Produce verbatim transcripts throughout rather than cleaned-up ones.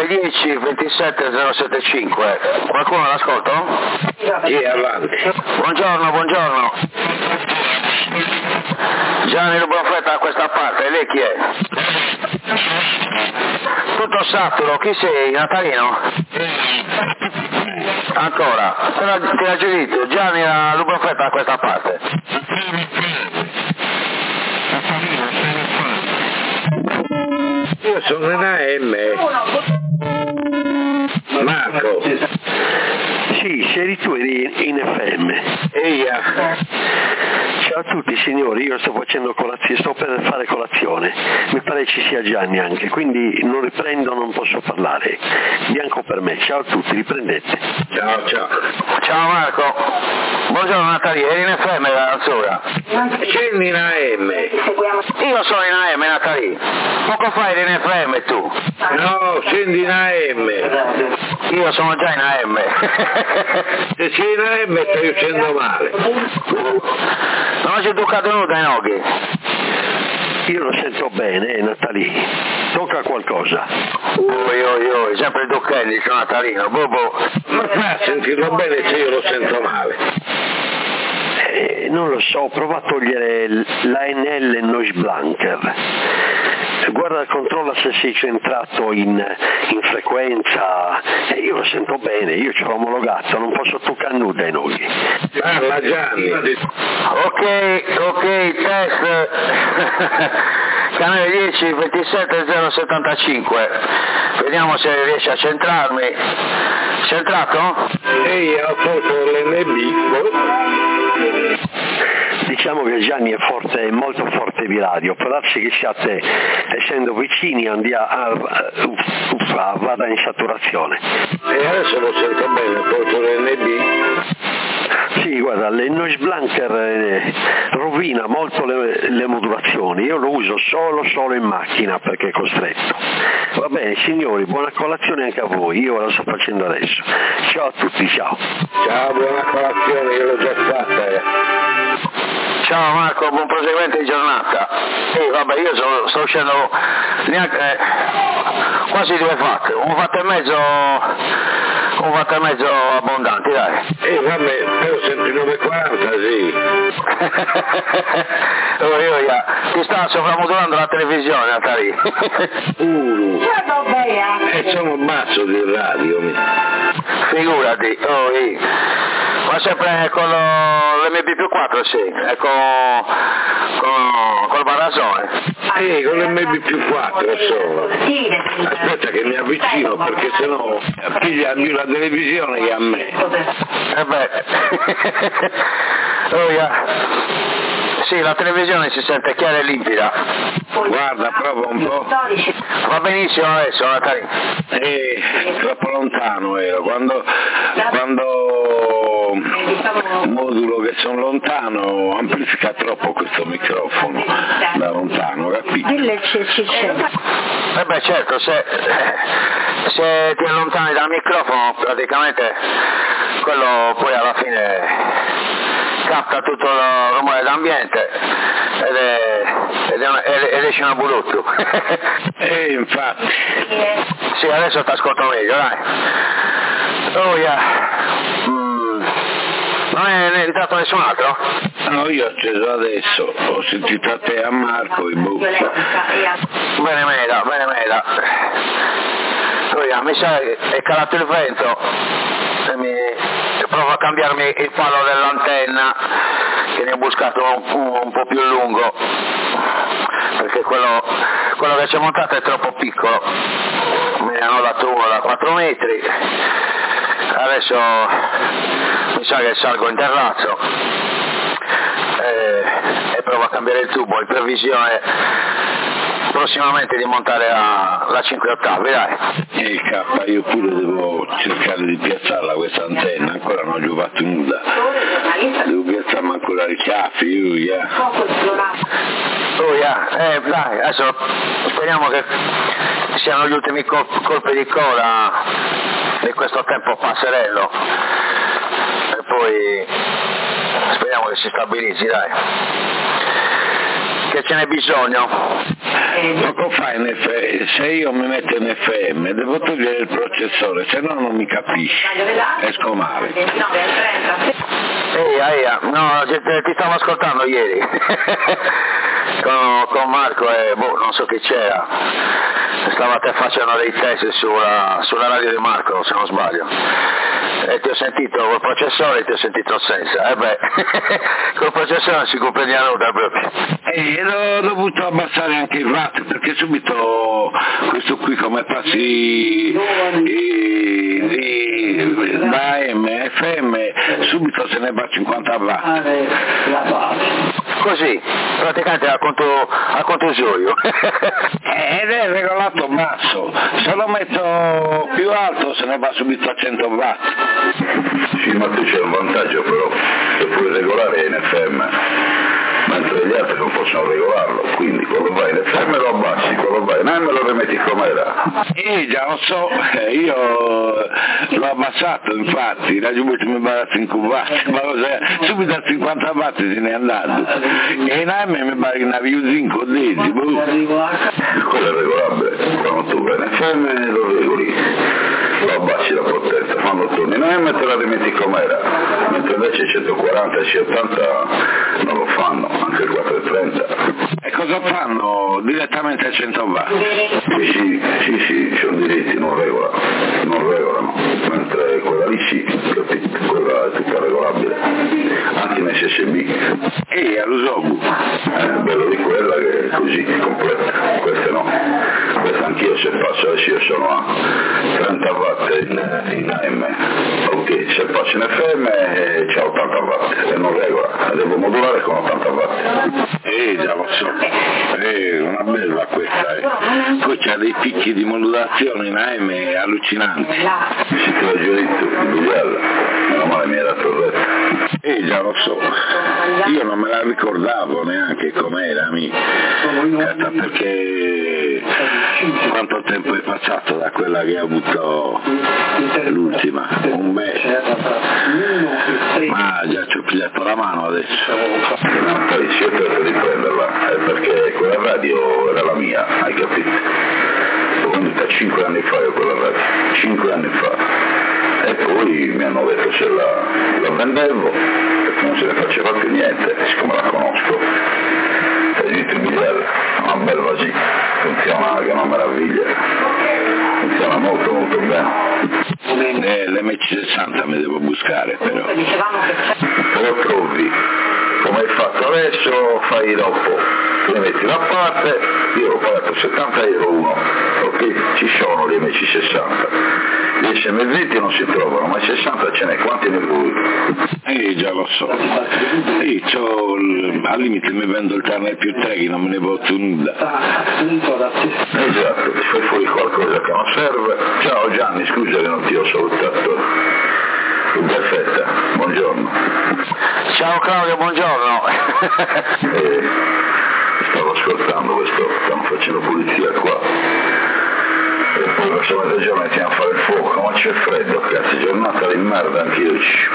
canale dieci ventisette zero settantacinque. Qualcuno all'ascolto? Sì, avanti. Buongiorno, buongiorno. Gianni Lubanfetta da questa parte, lei chi è? Tutto saturo, chi sei? Natalino? Ancora? Te l'ha, te l'ha già detto, Gianni Lubanfetta da questa parte. Io sono in A M. Marco. Sì, sei tu in F M. Eia. Ciao a tutti signori, io sto facendo colazione, sto per fare colazione, mi pare ci sia Gianni anche, quindi non riprendo, non posso parlare. Bianco per me, ciao a tutti, riprendete. Ciao, ciao. Ciao Marco. Buongiorno Natalia, eri in F M da Azzurra? Scendi in A M. Io sono in A M Natalia. Poco fa eri in F M tu? No, scendi in A M. Io sono già in A M. Se sei in A M stai uscendo male. Non c'è toccato nuda ai noghi. Io lo sento bene, eh, Natalie. Tocca qualcosa. Oi oi oi, sempre il Duchelli, sono Natalino, bobo. Ma fa sentirlo bene se io lo sento male. Eh, non lo so, prova a togliere l'A N L Noise Blanker. Guarda, controlla se sei centrato in, in frequenza. Eh, io lo sento bene, io ci ho omologato, non posso toccare nuda ai noghi. Parla Gianni. Ok, ok, test. Canale dieci ventisette zero settantacinque. Vediamo se riesce a centrarmi. Centrato? Ehi, ho tolto l'N B. Diciamo che Gianni è forte, è molto forte di radio, può darsi che siate, essendo vicini, andia a, a, a, vada in saturazione. E adesso lo sento bene, ho tolto l'N B. Sì, guarda, il Noise Blanker eh, rovina molto le, le modulazioni, io lo uso solo solo in macchina perché è costretto. Va bene signori, buona colazione anche a voi, io lo sto facendo adesso. Ciao a tutti, ciao. Ciao, buona colazione, io l'ho già fatta. Eh. Ciao Marco, buon proseguimento di giornata. Sì, vabbè, io sto, sto uscendo neanche, eh, quasi due fatte, un fatto e mezzo, un fatto e mezzo abbondanti, dai. Eh vabbè, però sempre nove e quaranta, sì. oh, io, yeah. Ti sta sopravmodulando la televisione, Atari. uh, e sono basso di radio. Figurati, oh, yeah. Ma sempre con l'M B più quattro, sì, e con, con, col Barasone. Sì, con l'M B più quattro solo. Aspetta che mi avvicino perché sennò piglia più la televisione che a me. Eh beh. oh, yeah. Sì, la televisione si sente chiara e limpida. Guarda, prova un po'. Va benissimo adesso, Natali. Eh, troppo lontano ero, quando, quando modulo che sono lontano amplifica troppo questo microfono da lontano, capito? Eh beh certo, se, se ti allontani dal microfono praticamente quello poi alla fine capta tutto il rumore d'ambiente ed, è, ed, è una, ed esce una burutto. Eh, infatti. Sì, adesso ti ascolto meglio, dai. Oh yeah. Mm. Non è entrato nessun altro? No, io ho acceso adesso, ho sentito a te e a Marco in bocca. Bene meda, bene meda. Oh yeah, mi sa che è calato il vento e mi... provo a cambiarmi il palo dell'antenna che ne ho buscato un, un, un po' più lungo perché quello, quello che c'è montato è troppo piccolo, me ne hanno dato uno da quattro metri, adesso mi sa che salgo in terrazzo e, e provo a cambiare il tubo, in previsione prossimamente di montare la, la cinque ottavi, dai. E il K, io pure devo cercare di piazzarla questa antenna, ancora non ci ho fatto nulla. Devo piazzarmi ancora i chiaffi, io, yeah. Oh yeah, eh dai, adesso speriamo che siano gli ultimi col- colpi di coda di questo tempo passerello e poi speriamo che si stabilizzi, dai. Che ce n'è bisogno. Poco fa in F- se io mi metto in F M devo togliere il processore, se no non mi capisci, esco male. Ehi, ehi, no, ti stavo ascoltando ieri con, con Marco e boh, non so che c'era, stavate facendo dei test sulla, sulla radio di Marco, se non sbaglio, e ti ho sentito col processore e ti ho sentito senza, e eh beh, col processore non si comprende nulla proprio. E l'ho dovuto abbassare anche il watt, perché subito questo qui come passi i, i, da A M a F M subito se ne va a cinquanta watt. Così, praticamente a conto, a conto gioio. Ed è regolato basso, se lo metto più alto se ne va subito a cento watt. Sì, ma tu c'è un vantaggio però, che puoi regolare in F M, mentre gli altri non possono regolarlo, quindi quando vai in F M lo abbassi, quando vai in A M lo rimetti com'era. Eh già lo so, io l'ho abbassato infatti, Radio Multi mi va a cinque watt, ma subito a cinquanta watt se ne è andato, e in A M mi pare che ne avevi cinque o dieci, boh. Quello è regolabile, quando tu vai in F M lo regoli, lo abbassi la potenza, quando torni in A M te la rimetti com'era, mentre invece centoquaranta e centottanta non lo fanno, anche il quattrocentotrenta. E cosa fanno? Direttamente a cento watt? Sì, sì, sì, sì, sono diritti, non regola, non regolano, mentre quella lì sì, capito, quella è tutta regolabile, anche in S S B. E all'usobu? Eh, bello di quella che è così, completa, questa no, questa anch'io se passo, adesso io sono a trenta watt in, in A M, ok, se passo in F M eh, c'è ottanta watt e non regola, devo modulare con ottanta watt. Eh già lo so, è una bella questa, eh. Poi c'ha dei picchi di modulazione in A M allucinanti. Si te l'ho giudizio, il bigliello, meno male mi era corretto. Eh già lo so, io non me la ricordavo neanche com'era, mica, perché quanto tempo è passato da quella che ho avuto l'ultima, un mese, ma già ci ho pigliato la mano adesso. No, poi si è trattato di prenderla, eh, perché quella radio era la mia, hai capito? L'ho venuta cinque anni fa io quella radio, cinque anni fa. E poi mi hanno detto se la, la vendevo, perché non se ne faceva più niente, siccome la conosco. E dite il bigliello, una bella così, funziona che è una meraviglia, funziona molto molto bene. Eh, l'M C sessanta mi devo buscare però. Lo trovi, come hai fatto adesso, fai dopo, le metti da parte, io ho pagato settanta euro uno, ok? Ci sono gli M C sessanta. Gli S M venti non si trovano, ma i sessanta ce n'è, quanti ne vuoi? Eh già lo so, io c'ho, al limite mi vendo il carne più tre che non me ne voto nulla. Esatto, ti fai fuori qualcosa che non serve. Ciao Gianni, scusa che non ti ho salutato. Perfetta, buongiorno. Ciao Claudio, buongiorno. eh, stavo ascoltando questo, stanno facendo pulizia qua. E poi questa mezzogiorno iniziamo a fare il fuoco, ma c'è freddo, cazzo, giornata di merda anch'io.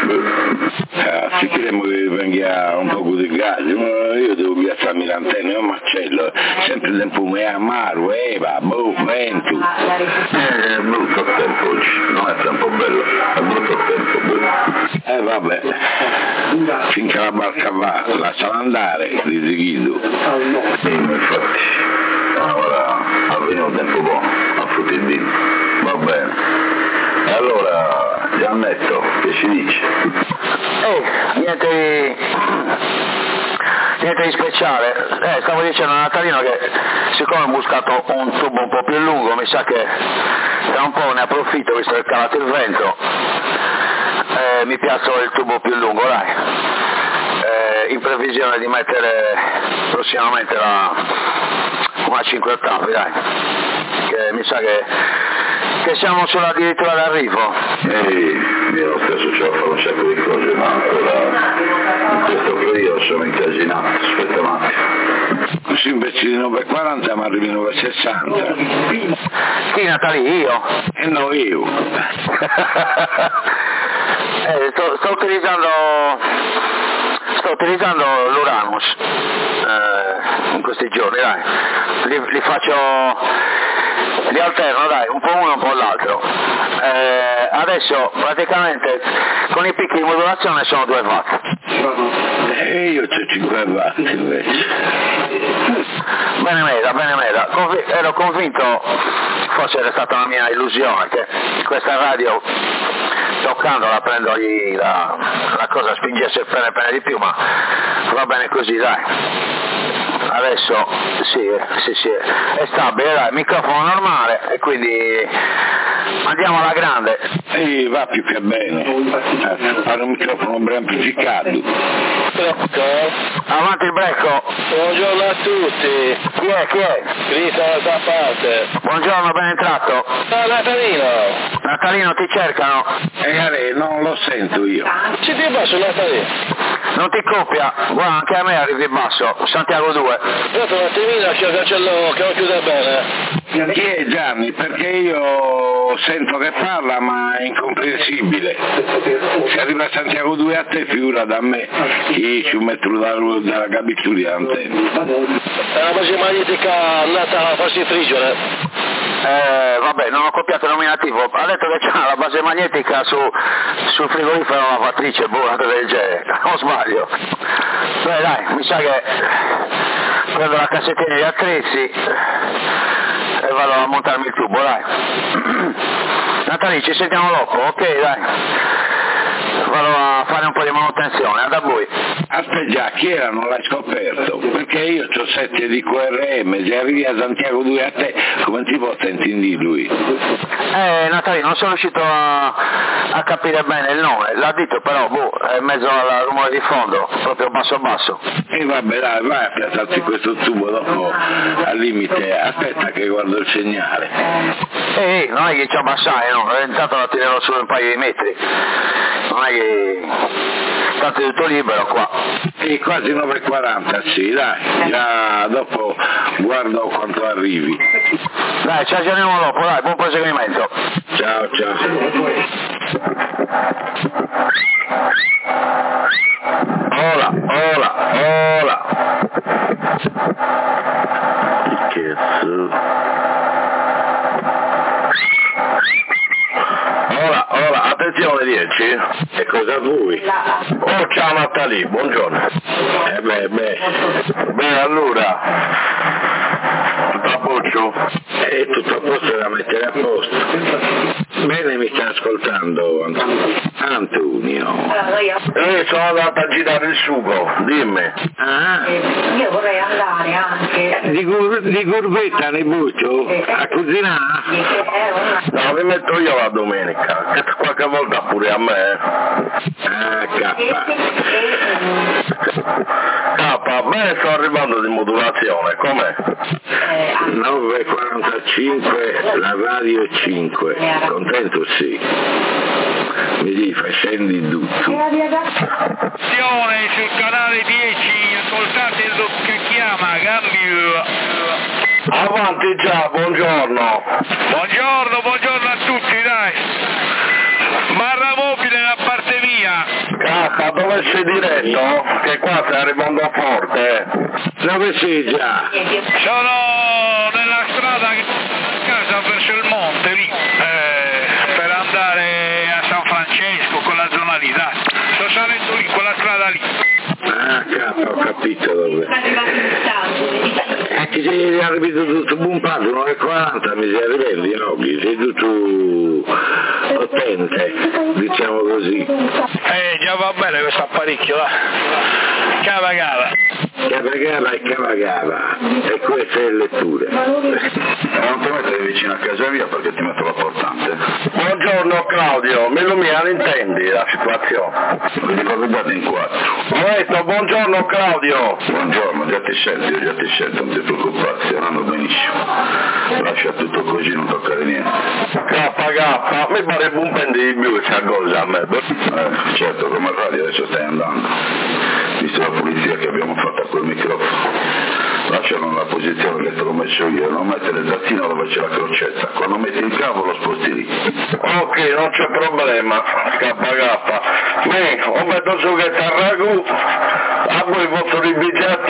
Eh, sicuremo che venga un po' di gas, io devo piazzarmi l'antenna, io marcello, sempre il tempo è amaro, eva, boh, vento. Eh, è brutto il tempo oggi, non è tempo bello, è brutto il tempo, boh. Eh vabbè, finché la barca va, lasciala andare, risichido. Sì, infatti, ora ha venuto un tempo buono, a frutti il vino, va bene. E allora, Giannetto, che si dice? Eh, niente di... niente di speciale, eh, stavo dicendo a Natalino che siccome ho buscato un tubo un po' più lungo, mi sa che tra un po' ne approfitto visto che è calato il vento, eh, mi piazzo il tubo più lungo, dai, eh, in previsione di mettere prossimamente la, una cinque ottavi, dai, che mi sa che, che siamo sulla addirittura d'arrivo. Ehi, io lo stesso c'ho a fare un sacco di cose, ma ancora in questo periodo sono incasinato, aspetta un attimo. Così invece di nove e quaranta mi arrivi nove e sessanta. Sì, Natali, io? E no, io. eh, sto, sto utilizzando sto utilizzando l'Uranus eh, in questi questi giorni, dai, li, li faccio, li alterno, dai, un po' uno un po' l'altro. Eh, adesso praticamente con i picchi di modulazione sono due watt. E io c'ho cinque watt invece. Bene meda, bene meda, Convi- ero convinto, forse era stata una mia illusione, che questa radio toccandola prendogli la, la cosa spingesse bene bene di più, ma va bene così, dai. Adesso sì, sì, sì, è stabile, dai, microfono normale e quindi andiamo alla grande. E va più che bene, fare un microfono ben amplificato. Avanti il brecco. Buongiorno a tutti. Chi è, chi è? Cristo da parte. Buongiorno, ben entrato. Ciao Natalino. Natalino, ti cercano. E Ale, non lo sento io. Ci ti basso Natalino. Non ti coppia, guarda anche a me arrivi in basso, Santiago due. Aspetta un attimino che il cancello che lo chiude bene. Chi è Gianni? Perché io sento che parla ma è incomprensibile. Se arriva a Santiago due a te figura da me, che ci un metro dalla, dalla gabitura d'antenna. È una base magnetica andata a farsi friggere. Eh, vabbè, non ho copiato il nominativo, ha detto che c'ha la base magnetica su, sul frigorifero lavatrice, boh, una cosa del genere, non sbaglio. Beh dai, mi sa che prendo la cassettina di attrezzi e vado a montarmi il tubo, dai. Natali, ci sentiamo dopo, ok, dai. Vado a fare un po' di manutenzione, ad a voi. Aspetta già, chi era? Non l'hai scoperto? Perché io ho sette di Q R M, se arrivi a Santiago due a te, come ti può sentire lui? Eh, Natalino, non sono riuscito a, a capire bene il nome, l'ha detto però, boh, è in mezzo al rumore di fondo, proprio basso basso. E vabbè, dai, vai a piazzarti questo tubo dopo, al limite, aspetta che guardo il segnale. Eh, non è che ci abbassai, no, intanto la tirerò su un paio di metri, non è che tanto è tutto libero qua. E quasi nove e quaranta, sì, dai, già dopo guardo quanto arrivi. Dai, ci aggiorniamo dopo, dai, buon proseguimento. Ciao, ciao. Ola, ola, ola. Che cazzo? Ola, ola, attenzione dieci. E cosa vuoi? Oh, ciao Natali, buongiorno. Eh beh, beh. Beh, allora, tutto a posto? È tutto a posto da mettere a posto. Bene, mi sta ascoltando Antonio. Eh, sono andato a girare il sugo, dimmi. Ah, Io vorrei andare anche. di, gur- di curvetta ne butto a cucinare? No, mi metto io la domenica, che qualche volta pure a me. Ah, K. K, beh, sto arrivando di modulazione, com'è? nove e quarantacinque, la radio è cinque. Contento sì. Mi dici, scendi tutto. Attenzione sul canale dieci, ascoltate il che chiama Gambio. Avanti già, buongiorno. Buongiorno, buongiorno a tutti, dai. Barra mobile da parte mia. Cacca, dove sei diretto? Che qua stai arrivando forte. Dove sei già? Sono nella strada che a casa verso il monte lì, eh, per andare a San Francesco, quella zona lì, dai. Sto salendo lì, quella strada lì. Ah, K, ho capito dove. E ti sei arrivato tutto bumpato, nove e quaranta, mi sei arrivati, Nobby, sei tutto potente, diciamo così. Eh, già va bene questo apparecchio, dai. Cavagava. Cavagava e cavagava, e queste è letture. Non ti mettere vicino a casa mia perché ti metto la portante. Buongiorno Claudio, me lo mia intendi la situazione? Vi ricordate in quattro. Ho detto buongiorno Claudio. Buongiorno, già ti scelto, io già ti scelto, non ti preoccupare, stiamo andando benissimo. Lascia tutto così, non toccare niente. K, K, mi parebbe un pende di più questa cosa a me. Eh, certo, come radio adesso stai andando. Visto la pulizia che abbiamo fatto a quel microfono. Lascialo nella posizione che te l'ho messo io, non mettere il zattino dove c'è la crocetta. Quando metti il cavo lo sposti lì. Ok, non c'è problema, K K. Me, ho messo su che t'arragu, a voi vostri ribigiati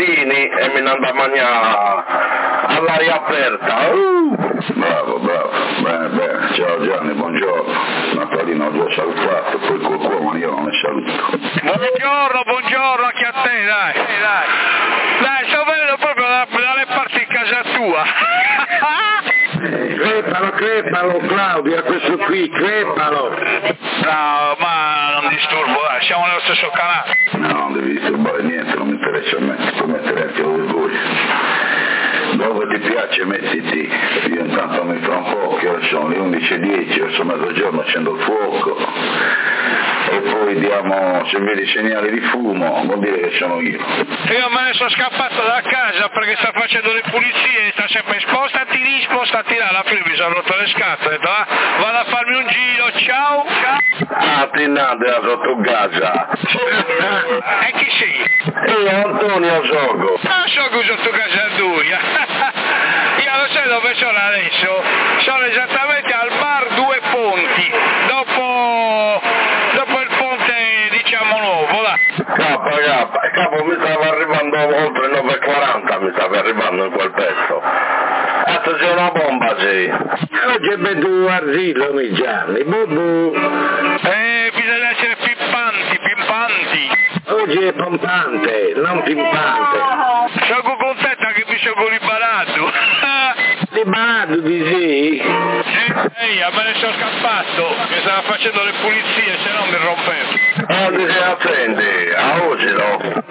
patatini e mi andavo a mangiare all'aria aperta. Uh. Bravo, bravo, bene, bene, ciao Gianni, buongiorno. Natalino ho già salutato, poi qualcuno ma io non ne saluto. Buongiorno, buongiorno anche a te, dai, dai. Dai, sto venendo proprio da, dalle parti di casa tua. Crepalo, crepalo Claudia, questo qui, crepalo. No, ma non disturbo, dai, siamo nello stesso canale. No, non devi disturbare niente, non mi interessa a me, puoi mettere anche dove vuoi. Dove ti piace mettiti, io intanto mi fra un po', che ora sono le undici e dieci, verso mezzogiorno accendo il fuoco e poi diamo, se vedi segnali di fumo, vuol dire che sono io. Io me ne sono scappato da casa perché sta facendo le pulizie e sta sempre spostati lì, spostati là, alla fine mi sono rotto le scatole, ho detto ah, vado a farmi un giro, ciao! Ah, ti nade sotto casa. E chi sei? Io Antonio Sogo. Non so che sotto casa tua. Io lo sai dove sono adesso? Sono esattamente al bar Due Ponti, dopo, dopo il ponte diciamo nuovo, là. K, K, capo mi stava arrivando oltre il nove e quaranta, mi stava arrivando in quel pezzo. Cazzo c'è una bomba, sì. Oggi è venuto arzillo, mi Gianni, bubu. Eh, bisogna essere pimpanti, pimpanti. Oggi è pompante, non pimpante. Sono contenta che mi sono liberato. Liberato di sì? Ehi, me ne sono scappato, mi stava facendo le pulizie, se no mi rompevo. Oggi si accendi, a Usilo.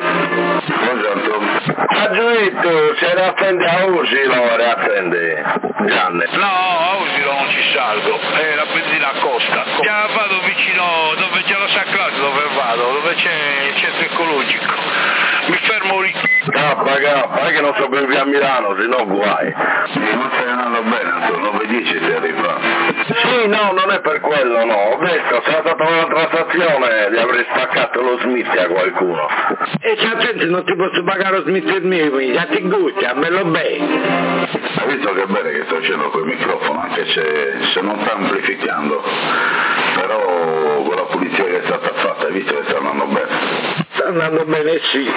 A Giuito, se ne accendi a Usilo, riaccendi. Gianni. No, a Usilo non ci salgo, eh, la benzina costa. Già vado vicino dove c'è lo San Claudio, dove vado, dove c'è il centro ecologico. Mi fermo lì. K, K, è che non so ben via a Milano, se no guai. Sì, non stai andando bene, Antonio, nove dieci ti arriva. Sì, no, non è per quello, no. Ho detto, se è stata una transazione di aver staccato lo Smith a qualcuno. E c'è gente, non ti posso pagare lo Smith il mio, già ti gusti, a me lo bene. Hai visto che bene che sto facendo quel microfono, anche se, se non sta amplificando, però con la pulizia che è stata fatta, hai visto che sta andando bene? Sta andando bene, sì.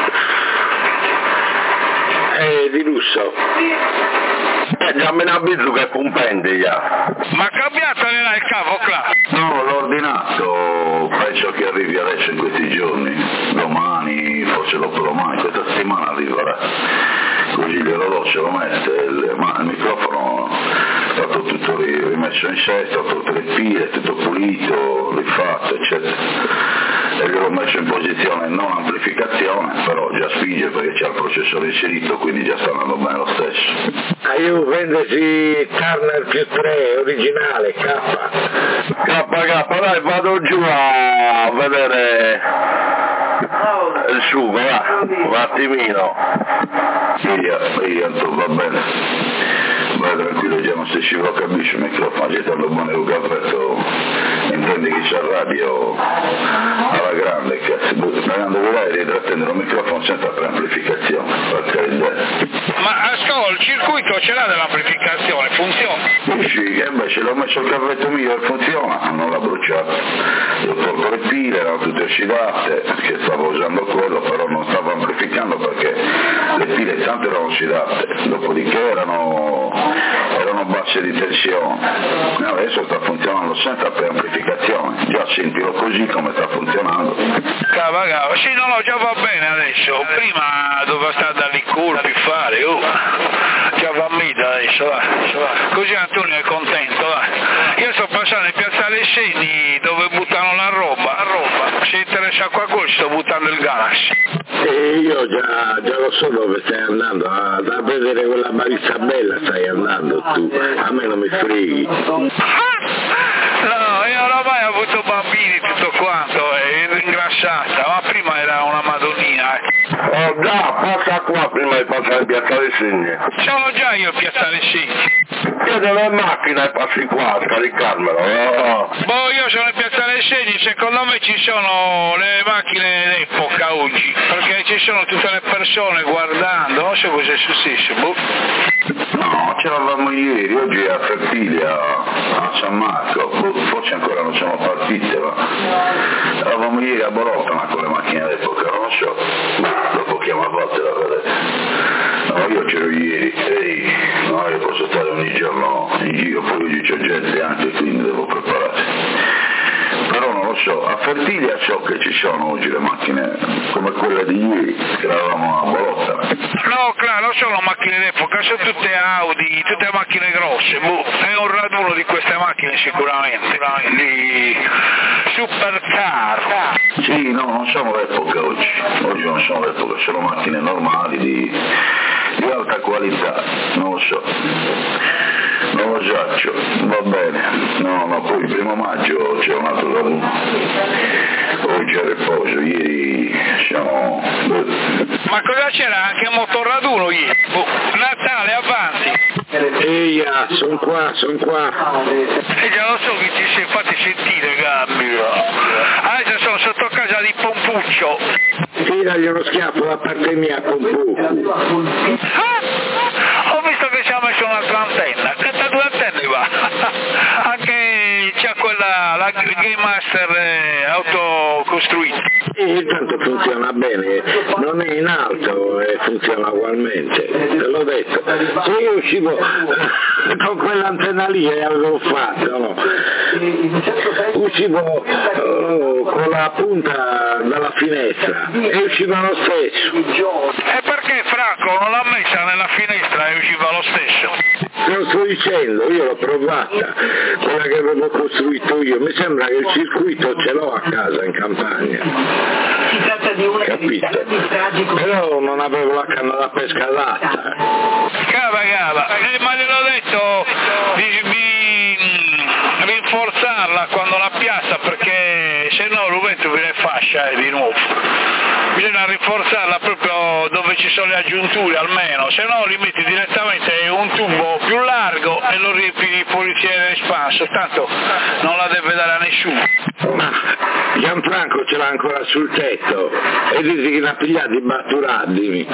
È di lusso. Eh, già me ne avviso che compendi già. Ma cambiatene là il capo, là. No, l'ho ordinato, penso che arrivi adesso in questi giorni, domani, forse dopo domani, questa settimana arriverà. Così l'orologio lo mette, il, ma il microfono è stato tutto rimesso in sesto, tutte le pile, tutto pulito, rifatto, eccetera. E gliel'ho messo in posizione non amplificazione, però già spinge perché c'è il processore inserito, quindi già sta andando bene lo stesso. A io vendesi Turner più tre, originale, K. K, K, dai, vado giù a vedere il sugo, va, un attimino. Via, via, va bene. Vai tranquillo, già non si scivolo capisce il microfono, agitando buone un caffetto, intendi che c'è il radio alla grande, cazzo, pagando quella e ritrattendo il microfono senza preamplificazione, per carità. Ma ascolta, il circuito ce l'ha dell'amplificazione, funziona? Sì, e invece l'ho messo il caffetto mio e funziona, non l'ha bruciato. Ho tolto le pile, erano tutte ossidate, che stavo usando quello, però non stavo amplificando perché le pile tanto erano ossidate, dopodiché erano, erano basse di tensione. E adesso sta funzionando senza preamplificazione, già sentilo così come sta funzionando. Cava, cava, sì, no, no, già va bene adesso, prima doveva stare da lì colpi, fare, oh, già va mita adesso, va, va, così Antonio è contento, va. Io sto passando in piazzale Segni dove buttano la roba, la roba, se interessa a qualcuno sto buttando il gas. E io già, già lo so dove stai andando, a, a vedere quella barista bella stai andando tu, a me non mi freghi. No, io oramai ho avuto bambini tutto quanto, è ingrassata, ma prima era una madonnina. Eh. Oh già, passa qua prima di passare in piazzale Segni. Sono già io a piazzale Segni. Io delle macchine passi qua a scaricarmelo. Oh. Boh, io sono in piazzale Segni, secondo me ci sono le macchine d'epoca oggi, perché ci sono tutte le persone guardando, non so cosa è successo, boh. No, c'eravamo ieri, oggi è a Fertilia, a San Marco, forse ancora non siamo partite, ma eravamo ieri a Bologna con le macchine d'epoca, non so, dopo chiamo a volte la vedete. so, a Fertiglia so che ci sono oggi le macchine come quelle di ieri, che eravamo a Bologna. No, claro, non sono macchine d'epoca, sono tutte Audi, tutte macchine grosse, boh, è un raduno di queste macchine sicuramente, di supercar. Sì, no, non sono d'epoca oggi, oggi non sono d'epoca, sono macchine normali di, di alta qualità, non lo so. Non lo saccio, va bene, no, ma poi il primo maggio c'è un altro raduno, oggi è riposo, ieri siamo... Ma cosa c'era? Anche un motorraduno ieri? Oh, Natale, avanti! Ehi, sono qua, sono qua! E già lo so che ti sei fatti sentire, Gambio! Adesso sono sotto casa di Pompuccio! Tiragli uno schiaffo da parte mia, Pompuccio! Ah! Ho visto che ci ha messo un'altra antenna, questa due antenne va! Anche c'è quella, la Game Master eh, autocostruita. E intanto funziona bene, non è in alto e funziona ugualmente, te l'ho detto. Se io uscivo con quell'antenna lì e avevo fatto, no? Uscivo oh, con la punta dalla finestra e usciva lo stesso. E perché Franco non l'ha messa nella finestra e usciva lo stesso? Te lo sto dicendo, io l'ho provata, quella che avevo costruito io, mi sembra che il circuito ce l'ho a casa in campagna. Si tratta di una Capito? Però non avevo la canna da pesca adatta. Cava, cava, eh, ma gliel'ho detto di, di mm, rinforzarla quando la piazza perché se no l'uvento viene fascia e di nuovo. Bisogna rinforzarla proprio dove ci sono le aggiunture almeno, se no li metti direttamente un tubo più largo e lo riempi di polizia espanso, tanto non la deve dare a nessuno. Ma Gianfranco ce l'ha ancora sul tetto e dici che l'ha pigliato i batturadimi.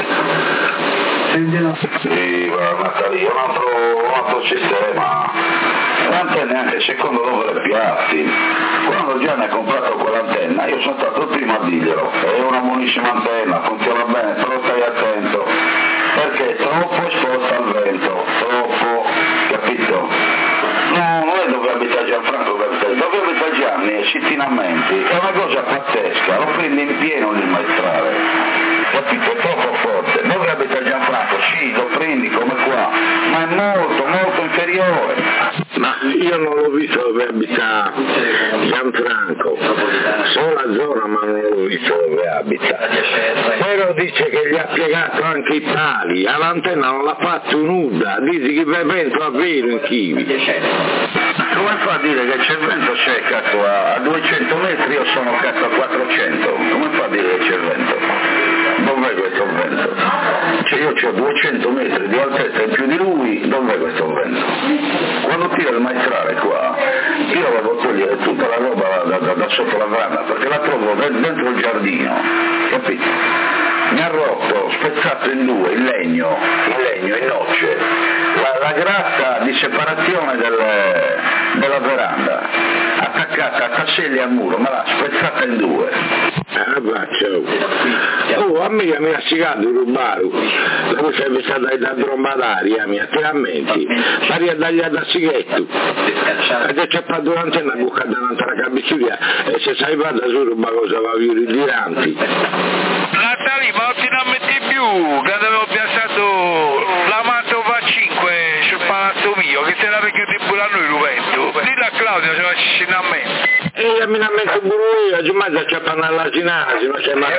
Sì, va Natalia, un altro, un altro sistema, l'antenna anche secondo dove le piazzi. Quando Gianni ha comprato quell'antenna io sono stato il primo a dirglielo, è una buonissima antenna, funziona bene, però stai attento, perché è troppo esposta al vento, troppo, capito? No, non è dove abita Gianfranco, dove abita Gianni è Sittinamenti, è una cosa pazzesca, lo prende in pieno il maestrale, capito? È troppo forte, dove abita Gianfranco? Sì, lo prendi come qua, ma è molto, molto inferiore. Ma io non l'ho visto dove abita Gianfranco, so la zona ma non l'ho visto dove abita, però dice che gli ha piegato anche i pali, all'antenna non l'ha fatto nuda, dice che per vento a vero in chivi. Come fa a dire che c'è il vento secca qua? A duecento metri io sono cazzo a quattrocento, come fa a dire che c'è il vento? Dov'è questo vento? Cioè io ho duecento metri di altezza in più di lui, dov'è questo vento? Quando tira il maestrale qua, io devo togliere tutta la roba da, da, da sotto la veranda, perché la trovo dentro il giardino, capito? Mi ha rotto, spezzato in due il legno, il legno in noce, la, la grassa di separazione del, della veranda, attaccata a tasselli al muro, ma l'ha spezzata in due. Ah, ciao. Oh, a me mi ha sigato il rubaru, dove sei stata da drombadaria, mia, te ammenti, pari a dargli da sighetto, ed c'è fatto durante una buca davanti alla cabicciuria, e se sai vada su ruba cosa va via ridiranti. Natali, ma non ti ne metti più, che avevo piazzato la Mantova cinque sul palazzo mio, che se la richiede pure a noi Ruvento. Dilla a Claudia se la ci si ammette. E io mi metto pure io, oggi mazza c'è panna all'asinana, se non c'è mai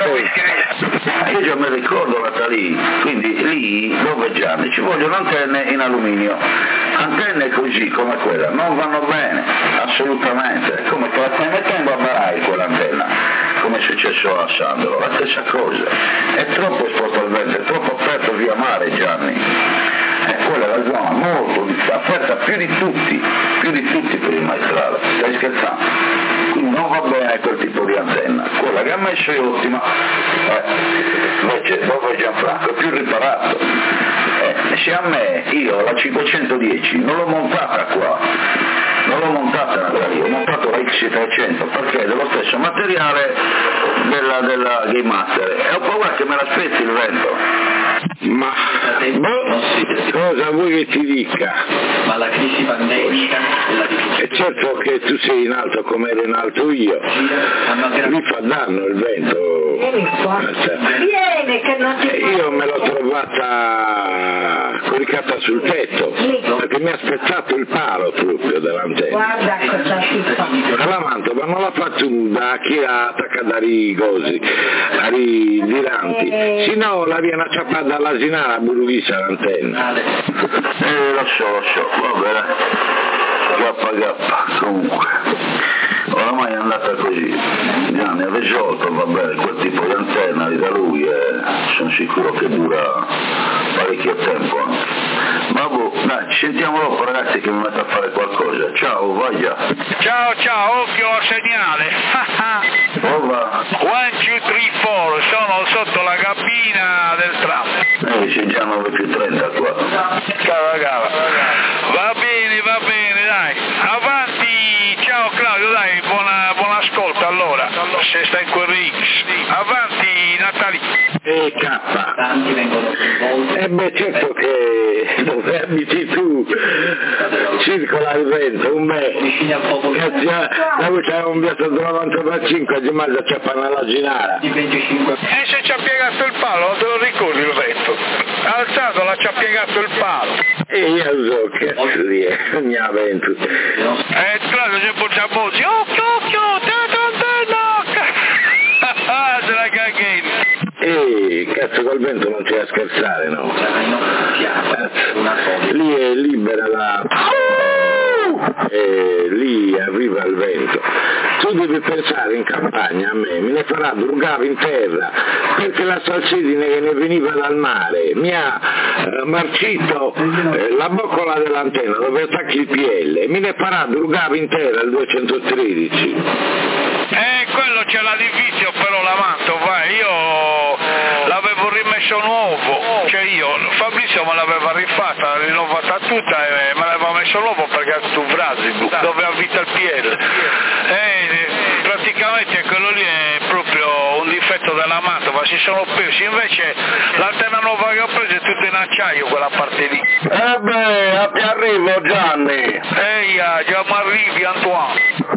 Ma io già mi ricordo Natali, quindi lì dove Gianni ci vogliono antenne in alluminio, antenne così come quella non vanno bene, assolutamente, è come che la stai mettendo a Barai quell'antenna, come è successo a Sandro, la stessa cosa, è troppo esposto al vento, è troppo aperto via mare Gianni, e quella è la zona molto aperta più di tutti, più di tutti per il maestrale, stai scherzando? Quindi non va bene quel tipo di antenna, quella che ha messo è ottima, eh, invece dopo Gianfranco è più riparato, eh, se a me, io la cinquecentodieci non l'ho montata qua, non l'ho montata Natalia, ho montato la X trecento perché è dello stesso materiale della, della Game Master e ho paura che me la spezzi il vento. Ma boh, cosa vuoi che ti dica? Ma la crisi pandemica e la difficoltà. È certo che tu sei in alto come ero in alto io, mi fa danno il vento. Vieni qua. Vieni che non ti Io me l'ho trovata coricata sul tetto, perché mi ha spezzato il palo proprio dell'antenna. Guarda cosa ti fa. La mantova non l'ha fatto da chi ha attaccato i cosi, ai diranti, se no la viene acciappata all'asinara a Buruvisa l'antenna. Eh, lo so, lo so, va bene. K K, comunque, oramai è andata così, Gianni ha risolto, va bene, quel tipo di antenna da lui e sono sicuro che dura parecchio tempo anche. Ma boh, dai, ci sentiamo dopo ragazzi che mi metto a fare qualcosa, ciao, voglia. Ciao, ciao, occhio al segnale. Ova. one, two, three, four, sono sotto la cabina del tram. Eh, c'è già nove più trenta qua. Cava, cava. Va bene, va bene, dai. Avanti, ciao Claudio, dai, buona, buon ascolto allora, se stai in quel X. Avanti Natali. E K. E beh, certo che dove abiti tu circola il vento, un me. Da voi c'è un biato novantacinque, oggi mai c'è alla ginara. E se ci ha piegato il palo, non te lo ricordi il vento? Ha alzato, l'ha ci ha piegato il palo. E io so che cazzo di è, ogni vento. E Claudio c'è pure c'è voce, occhio, occhio, tanto antenna! Se la caghetti. Ehi, cazzo col vento non c'è a scherzare, no? Cazzo. Lì è libera la... E lì arriva il vento. Tu devi pensare in campagna a me, me ne farà drugare in terra, perché la salsedine che ne veniva dal mare mi ha eh, marcito eh, la boccola dell'antenna dove attacchi il P L, me ne farà drugare in terra il duecentotredici. Eh, quello c'è la divizio però la mantova, io l'avevo rimesso nuovo, cioè io, Fabrizio me l'aveva rifatta, rinnovata tutta e me l'aveva messo nuovo perché è su Brasile, dove abita il P L. E praticamente quello lì è proprio un difetto della mantova, si sono persi, invece l'antenna nuova che ho preso è tutta in acciaio quella parte lì. Eh beh, ti arrivo Gianni. Ehi, già mi arrivi Antoine.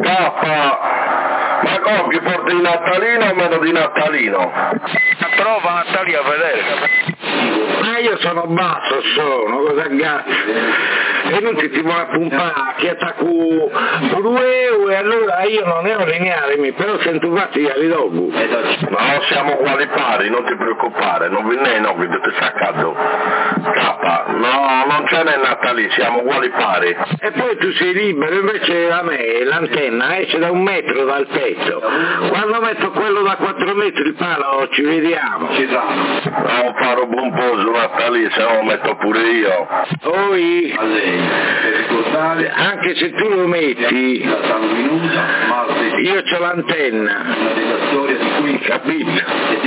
K, ma come più forte di Natalino o meno di Natalino? Prova Natali a vedere. Ma io sono basso, sono, cosa cazzo? E non ti ti vuole pumpare, che attacco due e allora io non ero lineare, però sento fatti a ridogo. No, siamo uguali pari, non ti preoccupare, non vi ne no, vi dite saccato. K, no, non ce n'è Natali, siamo uguali pari. E poi tu sei libero, invece a me l'antenna esce da un metro dal tetto. Quando metto quello da quattro metri il palo ci vediamo. Non farò pomposo Natali, se no lo metto pure io. Poi, anche se tu lo metti, io c'ho l'antenna, capito?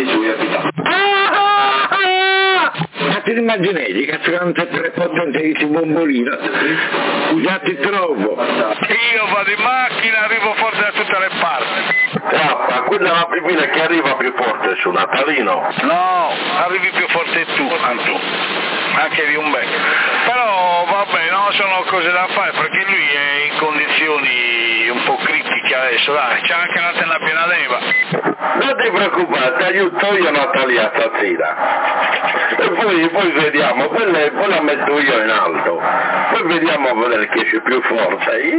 Ma ti immagini, cazzo che non c'è tre potente di bombolino, già ti trovo. Io vado in macchina, arrivo forte da tutte le parti. K, quella è la primina che arriva più forte su Natalino. No, arrivi più forte tu, Antu, anche di un becco. Però vabbè, no, sono cose da fare perché lui è in condizioni un po' critiche adesso, dai, c'è anche l'antenna piena d'Eva. Non ti preoccupare, ti aiuto io Natalia stasera. E poi, poi vediamo, quella, poi la metto io in alto. Poi vediamo a vedere chi esce più forte.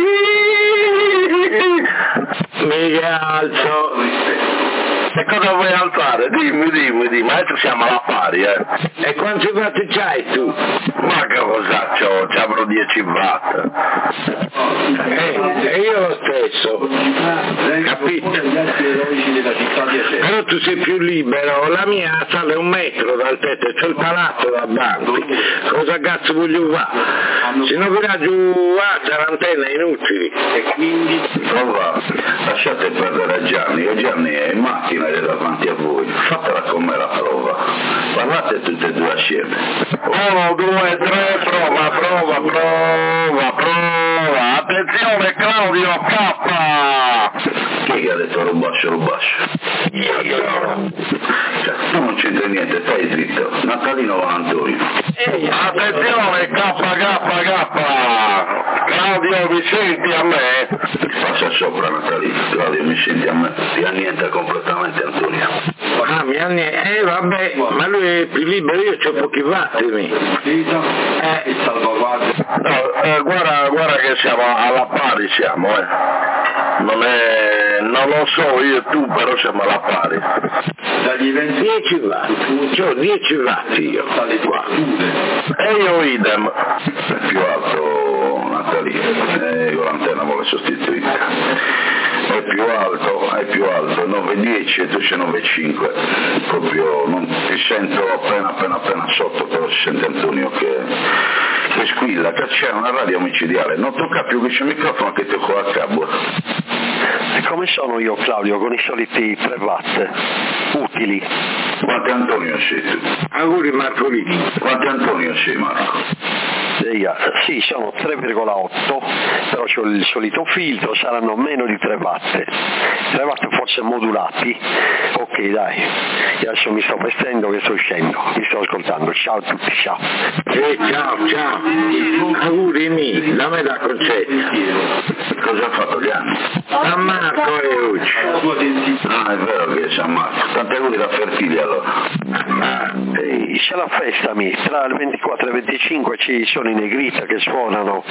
Mi alzo. E cosa vuoi alzare? Dimmi, dimmi, dimmi, adesso siamo alla pari, eh. E quanti watt c'hai tu? Ma che cosa c'ho? Ci avrò dieci watt. Eh, e io lo stesso, capito? Però tu sei più libero, la mia sale un metro dal tetto, c'è il palazzo davanti, cosa cazzo voglio fare? Se non vi giù, ah, c'è l'antenna, è inutile. E quindi, prova, lasciate perdere Gianni, che Gianni è in macchina ed è davanti a voi, fatela con me la prova, parlate tutte e due assieme. Uno, due, tre, prova, prova, prova, prova, attenzione Claudio K! chi è che ha detto rubascio, rubascio? Io. Cioè, tu non c'entri niente, stai zitto. Natalino va Antonio. Attenzione, K K K! Claudio, mi senti a me? Passa sopra Natalino, Claudio mi senti a me, ti annienta completamente Antonio. Ah, mi annienta, eh vabbè, ma lui è più libero, io c'ho pochi wattimi. Eh, salvaguardia. No, eh, guarda, guarda che siamo alla pari, siamo, eh. Non è, non lo so io e tu, però siamo alla pari. Dagli eventi dieci watt, c'ho dieci watt io, qua. E io idem. È più alto Natalino, eh, con l'antenna vuole sostituire. È più alto, è più alto, nove dieci e tu c'è nove cinque, proprio non ti sento appena appena appena sotto, però si sente Antonio che, che squilla, che c'è una radio micidiale, non tocca più che c'è il microfono che tocco a cabo. E come sono io Claudio con i soliti tre watt utili? Quanti Antonio sei tu? Auguri Marcolini. Quanti Antonio sei Marco? Sì, sono tre virgola otto, però c'ho il solito filtro, saranno meno di tre watt. tre watt forse modulati. Ok, dai, adesso mi sto vestendo che sto uscendo, mi sto ascoltando. Ciao a tutti, ciao. Eh, ciao, ciao. Auguri mi, la me da Concetta. Cosa ha fatto gli anni? San Marco e Ucci. Ah, è vero che è San Marco. Tanti auguri da Fertili allora. Ah, eh, c'è la festa, mi. Tra il ventiquattro e il venticinque ci sono i Negrita che suonano,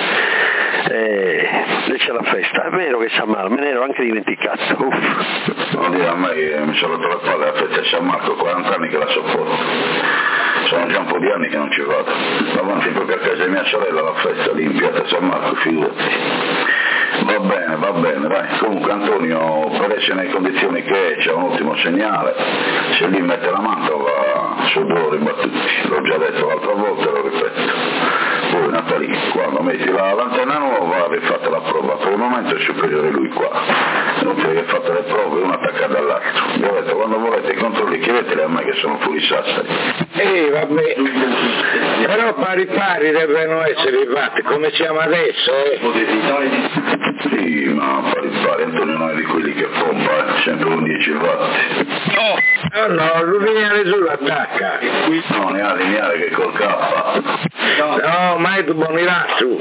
eh, lì c'è la festa. È vero che San Marco, me ne ero anche dimenticato. Uff. Non dire a me che mi sono rotto le palle la festa di San Marco, quaranta anni che la sopporto. Sono già un po' di anni che non ci vado. Davanti proprio a casa di mia sorella la festa lì in piazza San Marco, figurati. Va bene, va bene, dai. Comunque Antonio, per essere nelle condizioni che è, c'è un ottimo segnale, se lì mette la mantova su due ore imbattuti, l'ho già detto l'altra volta e lo ripeto. Poi Natalino, quando metti la l'antenna nuova rifate la prova, per il momento è superiore lui qua, non c'è che fate le prove uno attaccata all'altro. Vi ho detto, quando volete i controlli chiedeteli a me che sono fuori Sassari. Eh vabbè, però pari pari devono essere fatti come siamo adesso, eh. Sì, ma pari pari, Antonio non è di quelli che pompa, eh, sempre un dieci watt. No, no, no, il lineare solo attacca. No, ne ha lineare che col K. No, ma è tu bonirà su.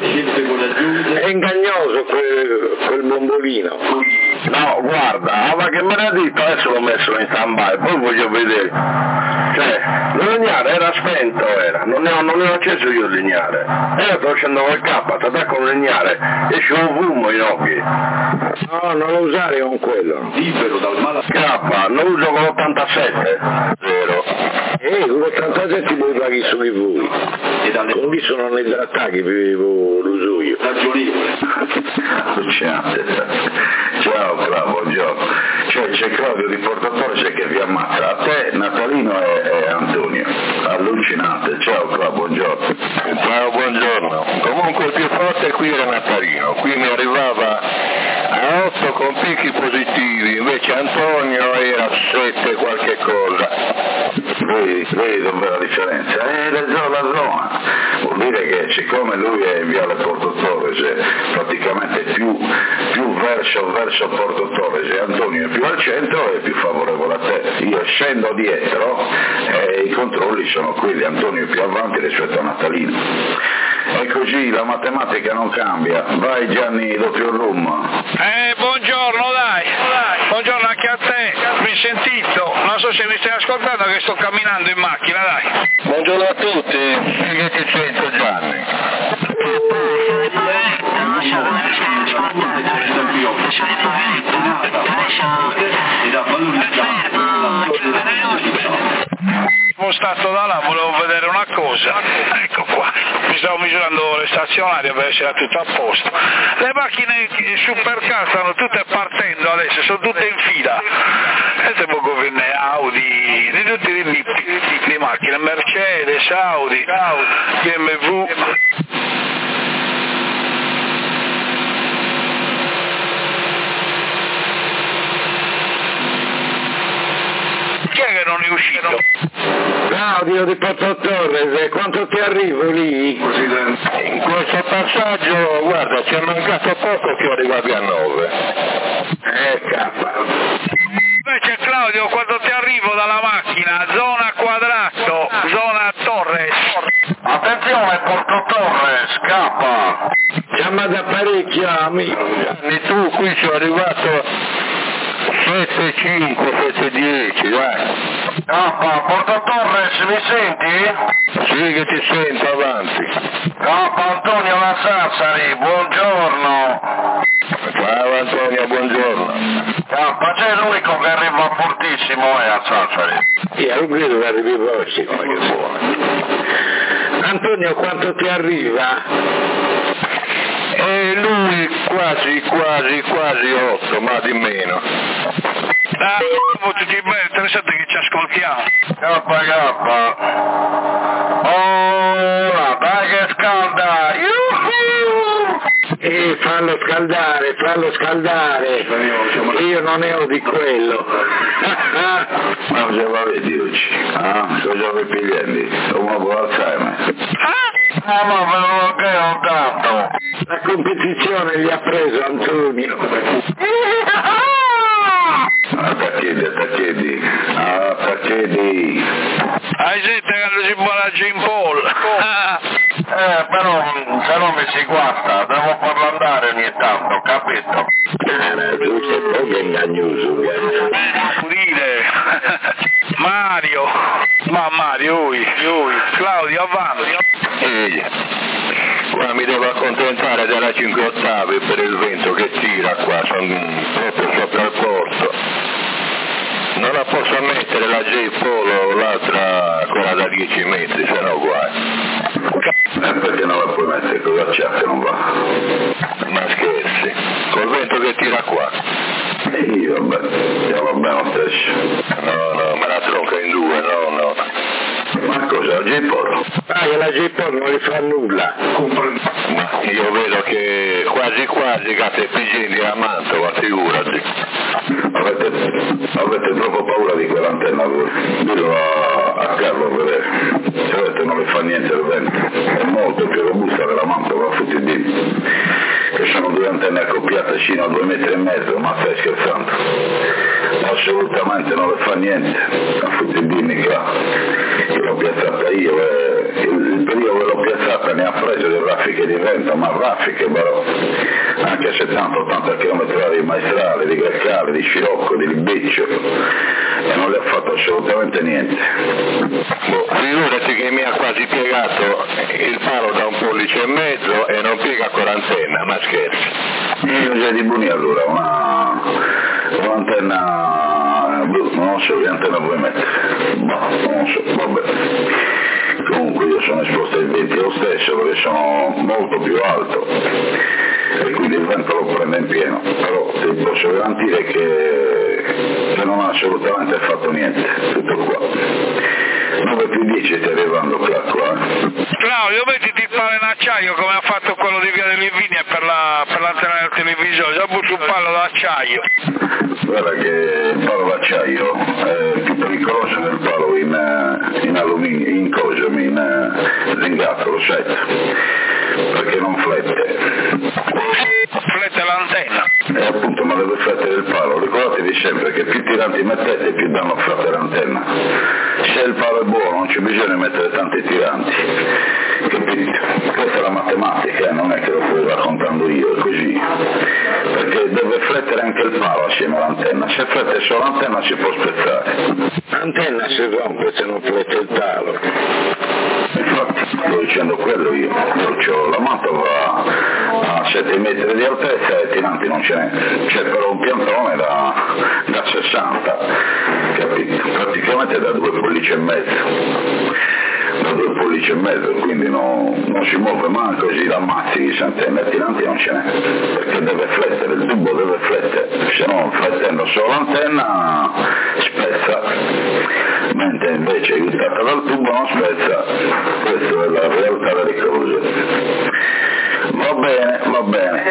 È ingagnoso quel, quel bombolino. No, guarda, ma che me l'ha detto, adesso l'ho messo in stand-by, poi voglio vedere. Cioè, il lineare era spento, era, non ne ho, non ne ho acceso io il lineare. E io sto facendo col K, ti attacco il lineare, esce un fumo in occhi. No, non lo usare con quello. Libero dal male. K, non uso con l'ottantasette. Vero. Eh, con l'ottantasette voi paghi solo i voi. E dalle Con lì sono negli attacchi, lo uso io. ragionevole. Ciao Claudio, buongiorno. Cioè c'è Claudio di Portatorce che vi ammazza, a te Natalino e, e Antonio. Allucinate, ciao Claudio, buongiorno. Ciao, buongiorno. Comunque il più forte qui era Natalino, qui mi arrivava a otto con picchi positivi, invece Antonio era a sette qualche cosa. Vedi, vedi dov'è la differenza? È la zona, la zona. Vuol dire che siccome lui è in viale Porto Torres, praticamente più, più verso, verso Porto Torres, e Antonio è più al centro, è più favorevole a te. Io scendo dietro e i controlli sono quelli, Antonio è più avanti rispetto a Natalino. E così la matematica non cambia. Vai Gianni, doppio room. Eh, buongiorno, dai. Buongiorno anche a te. Mi sentito? Non so se mi stai ascoltando che sto camminando in macchina, dai. Buongiorno a tutti, che ti sento Gianni. Sono stato da là, volevo vedere una cosa. Ecco qua. Mi stavo misurando le stazionarie per essere tutto a posto. Le macchine supercar stanno tutte partendo adesso, sono tutte in fila. E se poco venne Audi, di tutti i tipi di macchine, Mercedes, Audi, B M W. Chi è che non è uscito? Claudio di Porto Torres, quanto ti arrivo lì? In questo passaggio, guarda, ci è mancato poco che arrivavi a nove. Eh, cappa. Invece Claudio, quando ti arrivo dalla macchina, zona Quadrato, zona Torres. Attenzione, Porto Torres, scappa! Chiama da parecchio, amico. E tu qui sono arrivato sette cinque, sette dieci, dai. Cappa, Porto Torres, mi senti? Sì, che ti sento, avanti. Cappa, Antonio La Sassari, buongiorno. Ciao Antonio, buongiorno. Cappa, c'è l'unico che arriva fortissimo, è a Sassari. Io non credo che arrivi prossimo, ma che buono. Antonio, quanto ti arriva? E lui quasi, quasi, quasi otto, ma di meno. Dai, tutti bene, interessante che ci ascoltiamo. Kappa, kappa. Oh, dai che scalda. Yuhu! E fallo scaldare, fallo scaldare. Io non ne ho di quello. Ma cosa avete oggi? Ah, cosa avete pigliati? Un po' Alzheimer. Ah, ma però che ho dato? La competizione gli ha preso Antonio. Attacchiedi, attacchiedi, attacchiedi. Hai sentito quando si buona Jim Paul? Eh, però se no mi si guarda, devo farlo andare ogni tanto, capito? Eh, tu sei poco ingagnoso. Pulire. Mario. Ma Mario, lui, lui. Claudio, avanti. Ehi, qua mi devo accontentare della cinque ottavi per il vento che tira qua, sono proprio sopra il porto. Non la posso mettere la J Polo, l'altra quella da dieci metri, se no guai. E perché non la puoi mettere con la ciacca, non va? Ma scherzi, col vento che tira qua. E io, vabbè, stiamo bene lo stesso. No, no, me la tronca in due, no, no. Ma cosa, la J Polo? Ah, che la J Polo non gli fa nulla. Ma io vedo che quasi quasi cate pigini a Mantova, figurati. Avete, avete troppo paura di quell'antenna voi? Dillo a, a Carlo a vedere. Se avete non le fa niente il vento. È molto più robusta della Mantova F T D. Che sono due antenne accoppiate fino a due metri e mezzo, ma stai scherzando? Assolutamente non le fa niente. La F T D mica. Io l'ho piazzata io e il periodo che l'ho piazzata ne ha preso di raffiche di vento, ma raffiche però. Anche a settanta ottanta chilometri di maestrale, di Greccale, di Scirocco, di Libeccio, e non le ha fatto assolutamente niente. Boh, figurati che mi ha quasi piegato il palo da un pollice e mezzo e non piega con l'antenna, ma scherzi. Io già di buoni allora, una, un'antenna blu, non so che antenna vuoi mettere, ma non so, vabbè. Comunque io sono esposto ai venti lo stesso perché sono molto più alto e quindi il vento lo prende in pieno, però ti posso garantire che, che non ha assolutamente fatto niente, tutto qua. nove più dieci stai arrivando qua, qua. Claudio, mettiti il palo in acciaio come ha fatto quello di Via delle Vigne per, la, per l'antenna del televisore, già butto un palo d'acciaio. Guarda che il palo d'acciaio è più pericoloso del palo in, in alluminio, in cosa, in zingato, lo sai, perché non flette. Flette l'antenna. E appunto, ma deve flettere il palo. Ricordatevi sempre che più tiranti mettete, più danno a flettere l'antenna. Se il palo è buono non c'è bisogno di mettere tanti tiranti. Capito? Questa è la matematica, eh? Non è che lo sto raccontando io, è così. Perché deve flettere anche il palo assieme all'antenna. Se flette solo l'antenna si può spezzare. L'antenna si rompe se non flette il palo. Infatti sto dicendo quello io, c'ho la Mantova a sette metri di altezza e tiranti non ce n'è, c'è però un piantone da, da sessanta, capito? Praticamente da due pollici e mezzo, da due pollici e mezzo, quindi no, non si muove mai così la ammazzi se antenne, tiranti non ce n'è, perché deve flettere, il tubo deve flettere, se no flettendo solo l'antenna spezza, mentre invece aiutata dal tubo non spezza. Questa è la realtà delle cose. Va bene, va bene.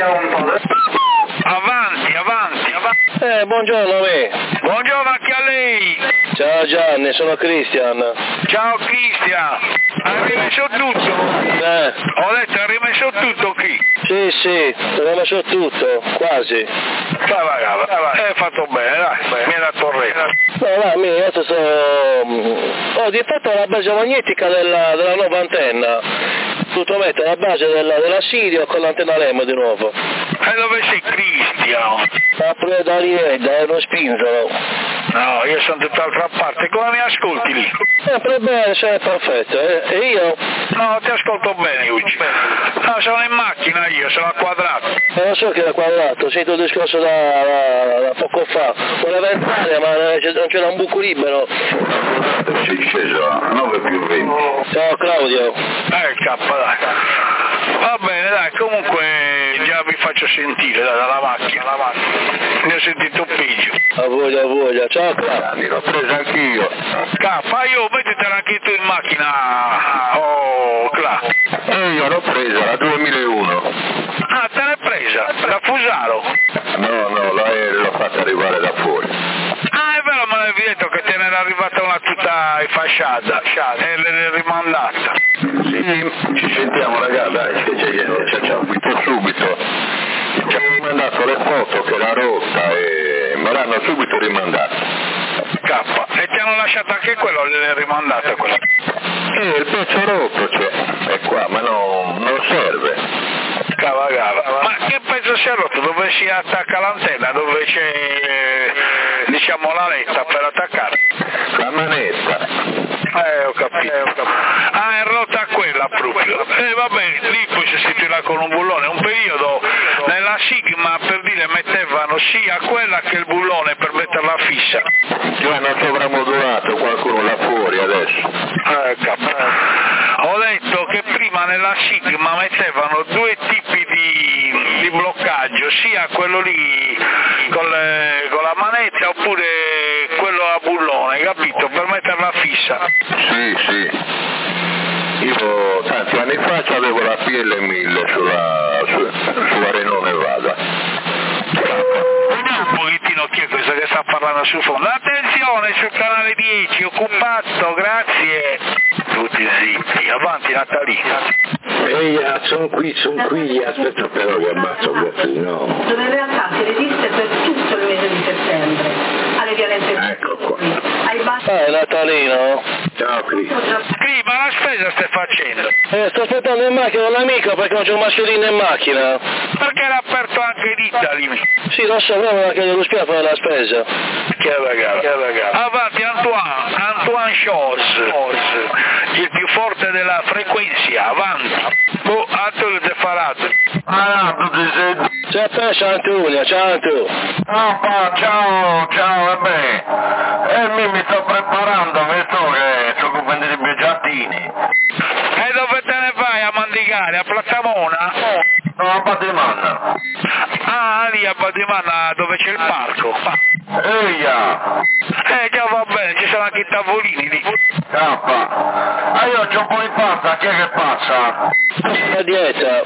Avanti, avanti, avanti. Eh, buongiorno a me. Buongiorno anche a lei. Ciao Gianni, sono Cristian. Ciao Cristian, hai rimesso tutto? Eh. Ho detto hai rimesso tutto qui? Sì, sì, ho rimesso tutto, quasi. Cava, cava, cava. Hai fatto bene, dai, mi hai dato il resto. No, no, mi adesso sto... Oh, di fatto la base magnetica della, della nuova antenna. Tutto metto la base della, della Sirio con l'antenna Lemo di nuovo. E dove sei Cristian? Ma pure da Lieda, è uno spinzolo. No, io sono tutt'altra parte, come mi ascolti lì? Sempre bene, sei perfetto, eh? E io? No, ti ascolto bene, Luigi. No, sono in macchina io, sono a quadrato. Non lo so che era quadrato, sento il discorso da, da, da poco fa. Voleva entrare, ma non c'era un buco libero. Sei sceso a nove più venti. Ciao Claudio. Eh, K, dai. Va bene, dai, comunque già vi faccio sentire dai, dalla macchina, la macchina. Ne ho sentito peggio. A voglia, a voglia, ciao Claudio. L'ho preso anch'io. K, io mettitela anche tu in macchina. Oh, Cla. E io l'ho presa, la duemilauno. Ah, te l'hai presa? Da Fusaro? No, no, l'ho fatta arrivare da fuori. Ah, è vero, me l'avevi detto che te n'era arrivata una tutta fasciata e l'hai rimandata. Sì, ci sentiamo ragazzi, dai, che c'è gente, ciao ciao, subito subito. Ci hanno mandato le foto che era rotta e me l'hanno subito rimandata. K, e ti hanno lasciato anche quello, l'hai rimandata quella? Eh, il pezzo rotto c'è, è qua, ma no, non serve. Cava, cava. Ma che pezzo si è rotto? Dove si attacca l'antenna? Dove c'è, diciamo, la letta per attaccare? La manetta. Eh, ho capito. Eh, ho capito. Ah, è rotta quella proprio. E eh, vabbè, lì poi si sostituirà con un bullone. Un periodo nella Sigma, per dire, mettevano sia quella che il bullone per metterla fissa. Cioè hanno sovramodulato qualcuno là fuori adesso. Eh, capito. Ho detto che prima nella Sigma mettevano due tipi di, di bloccaggio, sia quello lì con, le, con la manetta oppure quello a bullone, capito? Per metterla fissa. Sì, sì. Io tanti anni fa avevo la P L mille sulla, su, sulla Renault Nevada. Vediamo un pochettino chi è questo che sta parlando sul fondo. Attenzione sul canale dieci, occupato, grazie. Tutti zitti, avanti Natalina. Ehi, sono qui, sono qui, aspetta però che ammazzo così, no. Dove in realtà si resiste per tutto il mese di settembre alle violenze. Ecco qua. Ai bassi. Eh, Natalino. Ciao Cris. Sì, ma la spesa stai facendo? Eh, sto aspettando in macchina un amico perché non c'è un mascherino in macchina. Perché era aperto anche l'Italy? Sì, lo so, però non chiedo lo spia a fare la spesa. Che ragazzo, che ragazzo. Avanti Antoine, Antoine Shores, il più forte della frequenza, avanti. Oh, Antonio ti farà. Ah, no, tu ti senti? Ciao Pesce Antonio, ciao Antonio. Ah, pa, ciao, ciao, vabbè. E mi, mi sto preparando, visto che sto con vendere i bigliettini. E dove te ne vai a mandigare? A Platamona? No, a Badimanna. Ah, lì a Badimanna dove c'è il parco. Eia! Eh già va bene, ci sono anche i tavolini lì. Cappa! Ah, io c'ho un po' di pasta, chi è che passa? La dieta.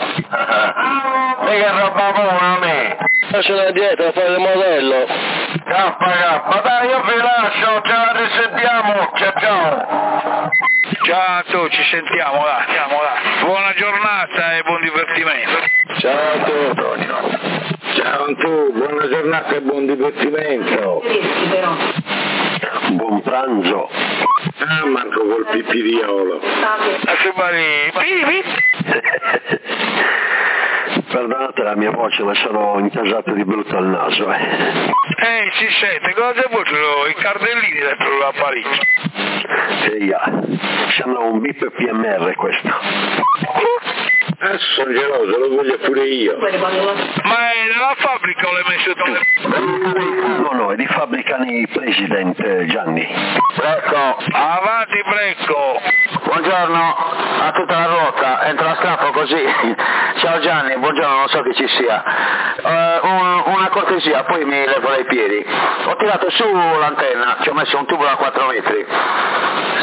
E che roba buona a me! Faccio la dieta, fare il modello. Cappa, cappa, dai, io vi lascio, ce la risentiamo, ciao ciao! Ciao tu, ci sentiamo, là, andiamo là. Buona giornata e buon divertimento. Ciao Antonio. Ciao Antonio, buona giornata e buon divertimento. Tedeschi però. Buon pranzo. Ah, manco col pipiriolo. A Subari, pipi. Perdonate la mia voce, ma sono intasato di brutto al naso, eh. Eh, si sente, cosa vuoi? I cardellini dentro la Parigi. Eia, sembra un bip P M R questo. Ah, sono geloso, lo voglio pure io. Ma è nella fabbrica o l'hai messo tu? No, no, è di Fabbricani President eh, Gianni. Brecco, Avanti Brecco. buongiorno a tutta la ruota, entra a scafo così. Ciao Gianni, buongiorno, non so chi ci sia. Uh, un, una cortesia, poi mi levo dai piedi. Ho tirato su l'antenna, ci ho messo un tubo da quattro metri.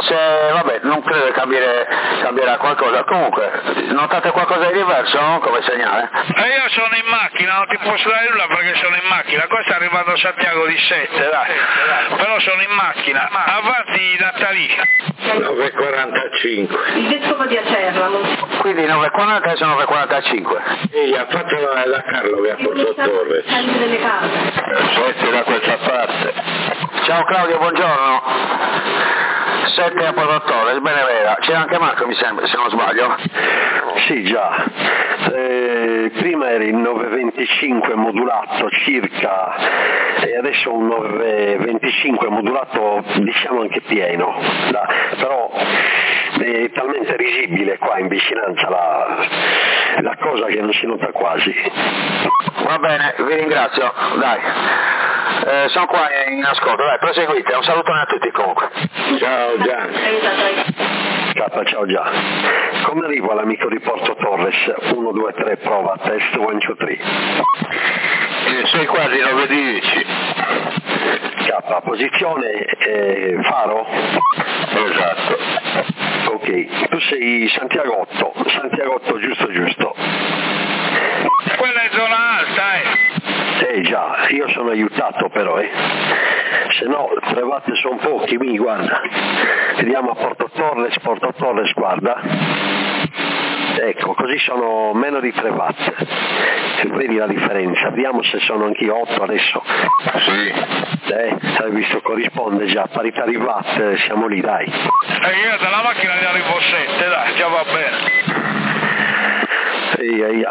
se, vabbè, non credo che cambiere, cambierà qualcosa. Comunque, notate qualcosa di diverso, no? Come segnale? E io sono in macchina, non ti posso dare nulla perché sono in macchina. Questo è arrivato a Santiago di sette, dai. Però sono in macchina. Avanti Natali. nove e quarantacinque. Il vescovo di Acerra. Quindi nove e quaranta e nove e quarantacinque. Sì, ha fatto la, la Carlo che ha Porto Torres. delle case. Senti da questa parte. Ciao Claudio, buongiorno. sette a Porto Torres, bene vera. C'è anche Marco, mi sembra, se non sbaglio. Sì, già. Eh, prima era il nove venticinque modulato circa e adesso un nove venticinque modulato diciamo anche pieno, da, però è talmente risibile qua in vicinanza la, la cosa che non si nota quasi. Va bene, vi ringrazio, dai. Eh, sono qua in ascolto, dai, proseguite, un salutone a tutti comunque. Ciao Gianni. K, ciao già. Come arrivo all'amico di Porto Torres? uno, due, tre, prova, test, uno, due, tre. Eh, sei quasi nove dieci. K, posizione eh, faro? Esatto. Ok, tu sei Santiago otto, Santiago otto giusto giusto. Quella è zona alta, eh. Eh già, io sono aiutato però, eh. Se no, tre watt sono pochi, mi guarda. Vediamo a Porto Torres, Porto Torres, guarda. Ecco, così sono meno di tre watt. Vedi la differenza, vediamo se sono anch'io otto adesso. Sì. Eh, hai visto, corrisponde già, parità di watt, siamo lì, dai. E io dalla macchina ne arrivo sette, dai, già va bene. Ehi, ehi,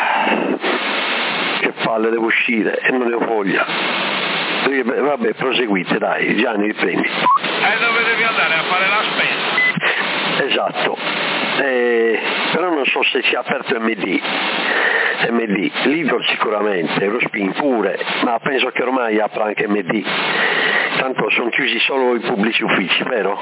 che palle, devo uscire e non ne ho voglia. Vabbè, proseguite, dai, Gianni, riprendi. E dove devi andare a fare la spesa? Esatto, eh, però non so se sia aperto M D, M D, Lidl sicuramente, Eurospin pure, ma penso che ormai apra anche M D, tanto sono chiusi solo i pubblici uffici, vero?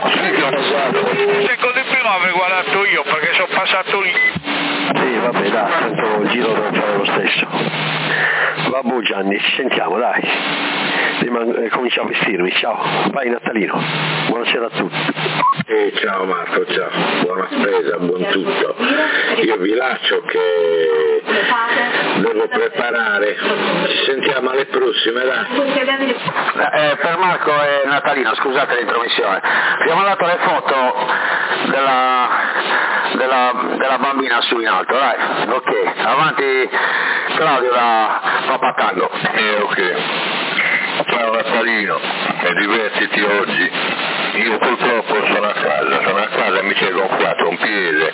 Secondo prima avrei guardato io perché sono passato lì. Sì, vabbè, dai, tanto il giro devo fare lo stesso. Vabbè Gianni, ci sentiamo, dai. Riman- eh, comincio a vestirmi, ciao, vai Natalino, buonasera a tutti. Eh, ciao Marco, ciao, buona spesa, buon tutto. Io vi lascio che devo preparare, ci sentiamo alle prossime, dai. Eh, per Marco e Natalino, scusate l'intromissione, vi ho mandato le foto della, della, della bambina su in alto, dai, ok, avanti Claudio da Papatango. Eh, ok. Ciao Natalino, e divertiti oggi. Io purtroppo sono a casa, sono a casa e mi si è gonfiato un piede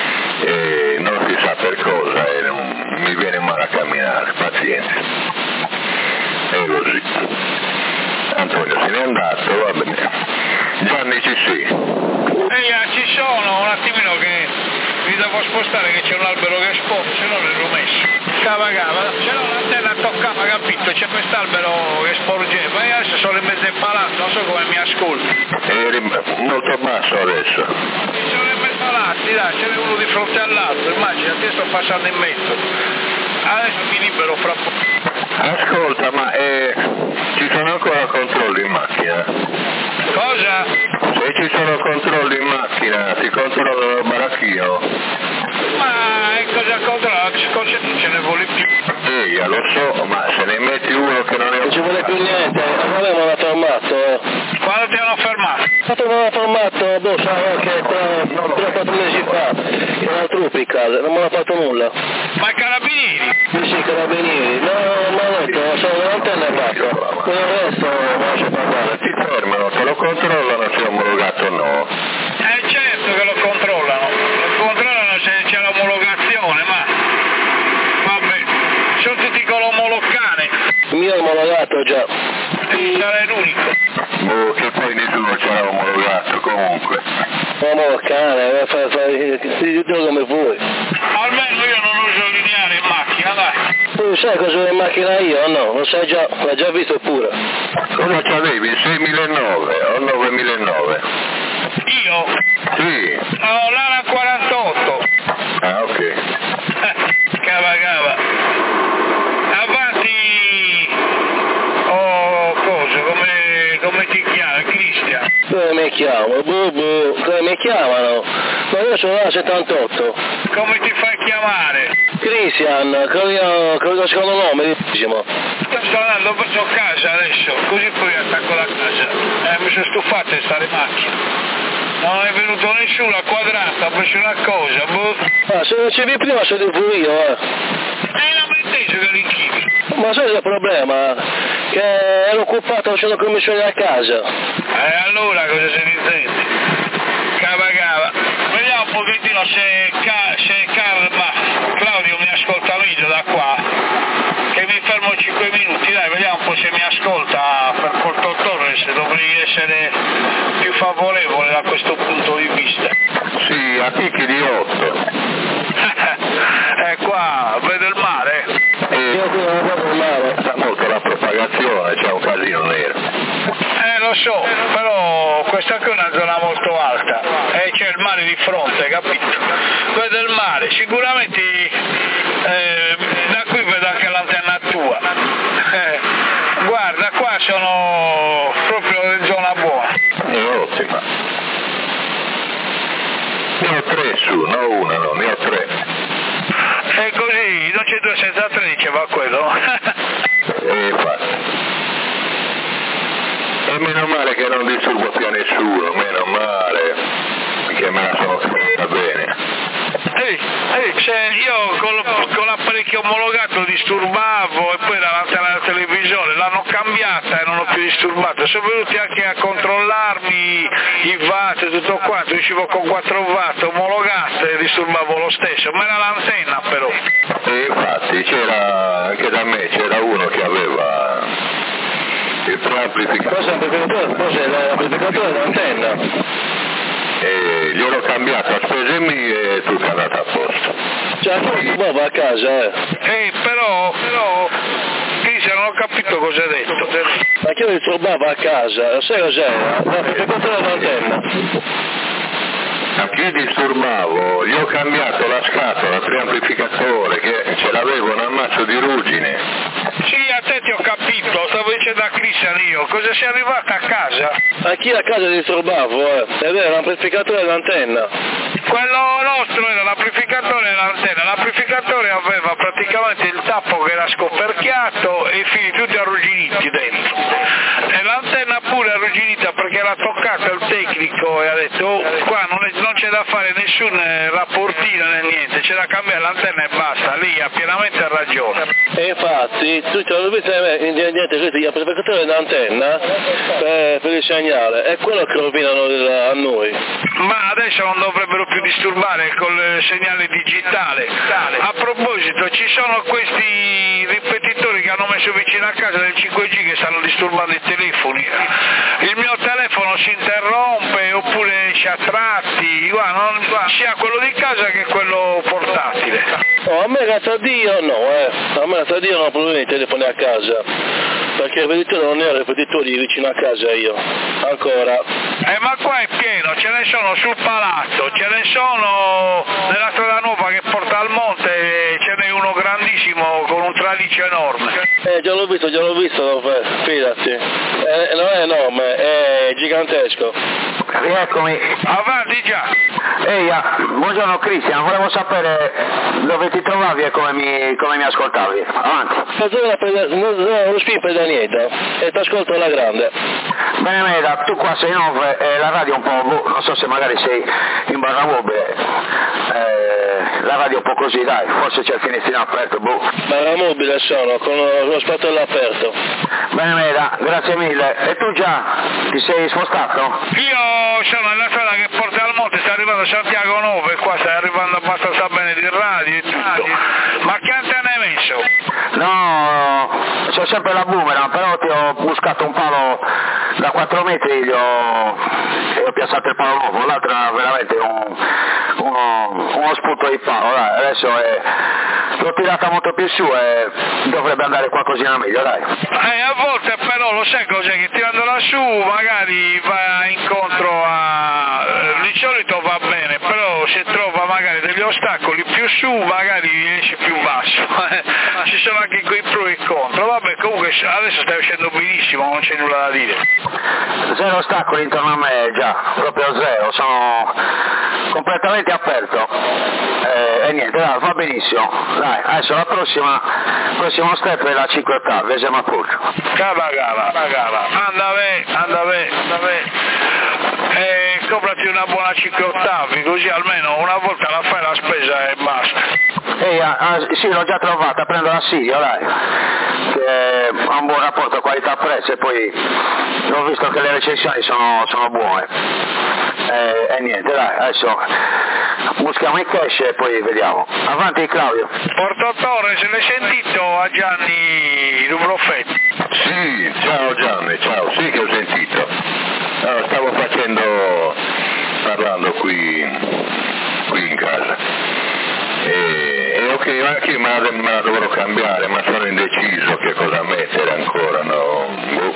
e non si sa per cosa e non, mi viene male a camminare, pazienza. È così. Antonio se n'è andato, va bene. Gianni ci sei? Ehi, ci sono, un attimino che mi devo spostare che c'è un albero che sposta, se no l'ho messo. Cava cava, se no l'antenna toccava, capito? C'è quest'albero che sporgeva e adesso sono in mezzo al palazzo, non so come mi ascolti. Eri molto basso adesso. Sono in mezzo palazzi, dai, ce n'è uno di fronte all'altro, immaginati, io sto passando in mezzo. Adesso mi libero fra poco. Ascolta, ma eh, ci sono ancora controlli in macchina? Cosa? Se ci sono controlli in macchina, si controllano il baracchino? Ma è cosa controlla? Cosa non ce ne vuole più? Ehi, lo so, ma se ne metti uno che non è... Non ci vuole più niente, non avevano fermato. Quando ti hanno fermato? Quando mi hanno fermato, boh, sarà che tre o quattro mesi fa, che era truppi in casa, non mi hanno fatto nulla. Ma i carabinieri? Sì, sì, carabinieri, no, ma ho detto, sono l'antenna e basta, con il resto non lascio parlare. Ti fermano, te lo controllano se è omologato o no. Eh certo che lo controllano, lo controllano se c'è l'omologazione, ma vabbè, sono tutti con l'omologare. Il mio è omologato già. E sarei l'unico. Boh, che poi nessuno ce l'ha omologato comunque. Omologare, fai, fai, fai, come vuoi. Almeno io non uso il lineare in macchina, dai. Tu sai cosa ho in macchina io o no? Lo sai già, l'hai già visto pure. Cosa c'avevi? Il seimilanove o novemilanove? Io? Sì. Ho l'Ara quarantotto. Ah, ok. Cava cava. Avanti. Oh, cosa? Come, come ti chiami? Cristian? Come mi chiamo? Bu, bu, come mi chiamano? Ma io sono la settantotto. Come ti fai chiamare? Christian, credo, credo secondo nome, diciamo. Sto andando verso casa adesso, così poi attacco la casa. Eh, mi sono stufato di stare in macchina. Non è venuto nessuno a quadrato, ha preso una cosa, boh. Ah, se non c'eri prima sono pure io, eh. Eh, non mi inteso che l'inchivi. Ma sai il problema? Che ero occupato facendo commissioni a casa. E allora cosa se ne intende? Cava cava. Vediamo un pochettino se, ca- se Carma, Claudio mi ascolta meglio da qua. Che mi fermo cinque minuti, dai, vediamo un po' se mi ascolta per Porto Torres, dovrei essere più favorevole da questo punto di vista. Sì, a picchi di otto. Eh, qua, vedo il mare. E Io qui non vedo il mare. sta molto la propagazione, c'è un casino nero. Eh, lo so, però questa qui è una zona molto alta e c'è il mare di fronte, capito? Vedo il mare, sicuramente eh, da qui vedo anche l'antenna tua. Eh, guarda, qua sono proprio in zona buona. È ottima. Ne ho tre su, no una, no, ne ho tre. E così, non c'è due senza tre, diceva quello. E infatti. E meno male che non disturbo più a nessuno, meno male, che me la sono fatta bene. Ehi, ehi, cioè io con, con l'apparecchio omologato disturbavo e poi era l'antenna della televisione, l'hanno cambiata e non ho più disturbato. Sono venuti anche a controllarmi i watt e tutto quanto, uscivo con quattro watt omologate e disturbavo lo stesso, ma era l'antenna però. E infatti c'era, anche da me c'era uno che aveva il preamplificatore. Cosa è l'amplificatore? Cos'è l'amplificatore dell'antenna? E gliel'ho cambiato a spese mie e tutto è andato a posto. Cioè, tu va a casa, eh. Ehi, però, però, Chris, non ho capito cosa hai detto. Ma che io mi trovavo a casa, sai cos'è? L'amplificatore dell'antenna. A chi disturbavo gli ho cambiato la scatola preamplificatore che ce l'avevo un ammazzo di ruggine. Sì, a te ti ho capito, stavo dicendo a Cristian io, cosa sei arrivata a casa? A chi a casa disturbavo, eh? È vero, l'amplificatore dell'antenna. Quello nostro era l'amplificatore e l'antenna, l'amplificatore aveva praticamente il tappo che era scoperchiato e i fili tutti arrugginiti dentro. E l'antenna pure arrugginita perché era toccato il tecnico e ha detto oh, qua non, è, non c'è da fare nessun rapportino né niente, c'è da cambiare l'antenna e basta, lì ha pienamente ragione. E infatti, tu ci avevi visto niente, questo l'amplificatore dell'antenna per, per il segnale, è quello che rovinano a noi. Ma adesso non dovrebbero più disturbare col segnale digitale. A proposito, ci sono questi ripetitori che hanno messo vicino a casa del cinque G che stanno disturbando i telefoni. Il mio telefono si interrompe oppure esce a tratti, guarda, non, guarda, sia quello di casa che quello portatile. Oh, a me grazie a Dio no, eh. A me grazie a Dio non ho problemi di telefoni a casa. Perché il ripetitore non è ripetitori vicino a casa io. Ancora. Eh ma qua è pieno, ce ne sono sul palazzo, ce ne sono nella strada nuova che porta al monte, ce n'è uno grandissimo con un traliccio enorme. Eh già l'ho visto, già l'ho visto, fidati. Eh, non è enorme, è gigantesco. Rieccomi. Avanti già. Ehi, ah, buongiorno Cristian, volevo sapere dove ti trovavi e come mi, come mi ascoltavi. Avanti. Non lo spin per da niente, e ti ascolto alla grande. Bene Meda, tu qua sei in off e la radio un po', boh, non so se magari sei in barra mobile, eh, la radio un po' così dai, forse c'è il finestrino aperto, boh. Barra mobile sono, con lo spattello aperto. Bene Meda, grazie mille. E tu già ti sei spostato? Io sono nella strada che porta al monte, sta arrivando a Santiago nove, qua stai arrivando abbastanza bene di radio e tutto. Ma che antenna hai messo? No, c'ho sempre la boomerang, però ti ho buscato un palo da quattro metri, gli ho, gli ho piazzato il palo nuovo, l'altro era veramente un, uno, uno spunto di palo, dai, adesso è, l'ho tirata molto più su e dovrebbe andare qualcosina meglio, dai. Eh, a volte però lo sai cos'è, che tirandola su magari va incontro a... di solito va bene, però se trova magari degli ostacoli più su magari riesci più basso, ma ci sono anche quei pro e contro. Vabbè, comunque adesso stai uscendo benissimo, non c'è nulla da dire. Zero ostacoli intorno a me già, proprio zero, sono completamente aperto eh, e niente, dai, va benissimo. Dai, adesso la prossima, prossimo step è la cinque ottavi, vediamo a poco. Cava, cava, cava, andave, andave, andave. E comprati una buona cinque ottavi, così almeno una volta la fai la spesa e basta. Ehi, ah, ah, sì, l'ho già trovata, prendo la Sirio, dai, che ha un buon rapporto qualità-prezzo e poi ho visto che le recensioni sono, sono buone. E, e niente, dai, adesso buschiamo il cash e poi vediamo. Avanti Claudio. Porto Torres, l'hai sentito a Gianni Lubrofetti? Sì, ciao Gianni, ciao, sì che ho sentito. No, stavo facendo, parlando qui, qui in casa. E, e ok, anche io me la, me la dovrò cambiare, ma sono indeciso che cosa mettere ancora, no? Boh.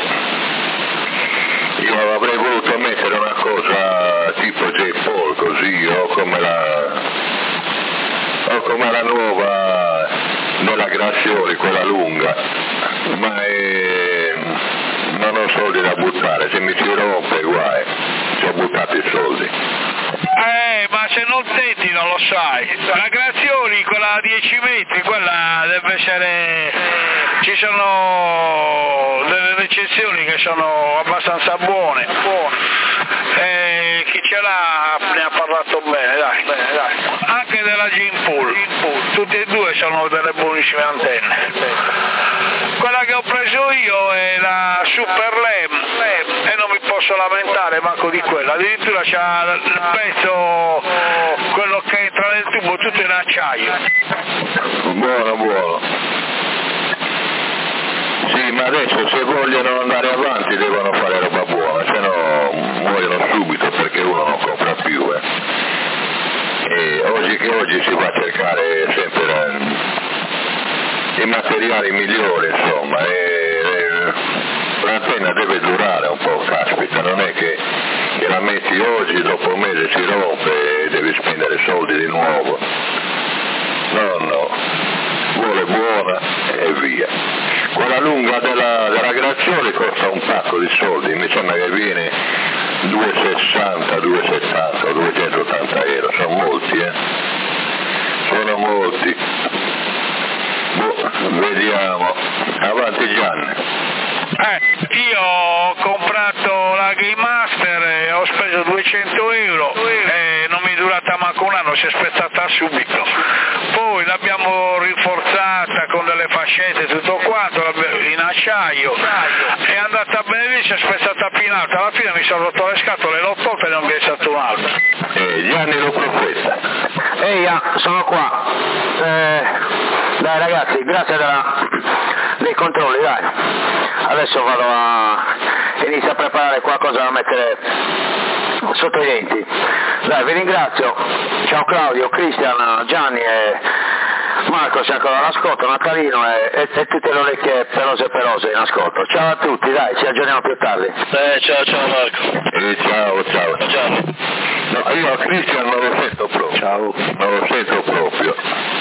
Io avrei voluto mettere una cosa tipo J. Paul così, o come la, o come la nuova della Grazioli, quella lunga, ma è, non ho soldi da buttare, se mi si rompe guai, ci ho buttato i soldi. Eh, ma se non tenti non lo sai. La Grazioli, quella a dieci metri, quella deve essere... Ci sono delle recensioni che sono abbastanza buone. buone. Eh, chi ce l'ha ne ha parlato bene, dai. Bene, dai. Anche della Jim Pool. Tutte e due sono delle buonissime antenne. Quella che ho preso io è la Super Lem e non mi posso lamentare manco di quella, addirittura c'ha il pezzo, quello che entra nel tubo, tutto in acciaio. Buono, buono. Sì, ma adesso se vogliono andare avanti devono fare roba buona, se no muoiono subito perché uno non compra più. Eh. E oggi che oggi si va a cercare sempre i materiali migliori, insomma, e, e l'antenna deve durare un po', caspita, non è che, che la metti oggi, dopo un mese si rompe e devi spendere soldi di nuovo. No, no, vuole buona e via. Quella lunga della, della Grazioli costa un pacco di soldi, mi sembra che viene duecentosessanta, duecentosettanta o duecentottanta euro, sono molti, eh? Sono molti. Boh, vediamo. Avanti Gianni. Eh, io ho comprato la Game Master e ho speso duecento euro e non mi è durata manco un anno, si è spezzata subito. Poi l'abbiamo rinforzata con delle fascette e tutto quanto, in acciaio, è andata bene lì, si è spezzata più in alto, alla fine mi sono rotto le scatole, l'ho tolta e non mi è stato un altro. Eh, Gianni lo professa. Ehi, sono qua. Eh, dai ragazzi, grazie della, dei controlli, dai. Adesso vado a inizio a preparare qualcosa da mettere sotto i denti. Dai, vi ringrazio. Ciao Claudio, Cristian, Gianni e Marco, c'è ancora l'ascolto, Natalino e, e, e tutte le orecchie pelose pelose in ascolto. Ciao a tutti, dai, ci aggiorniamo più tardi. Eh, ciao, ciao Marco. Eh, ciao, ciao. Ciao. No, io a Cristian non lo sento proprio. Ciao. Non lo sento proprio.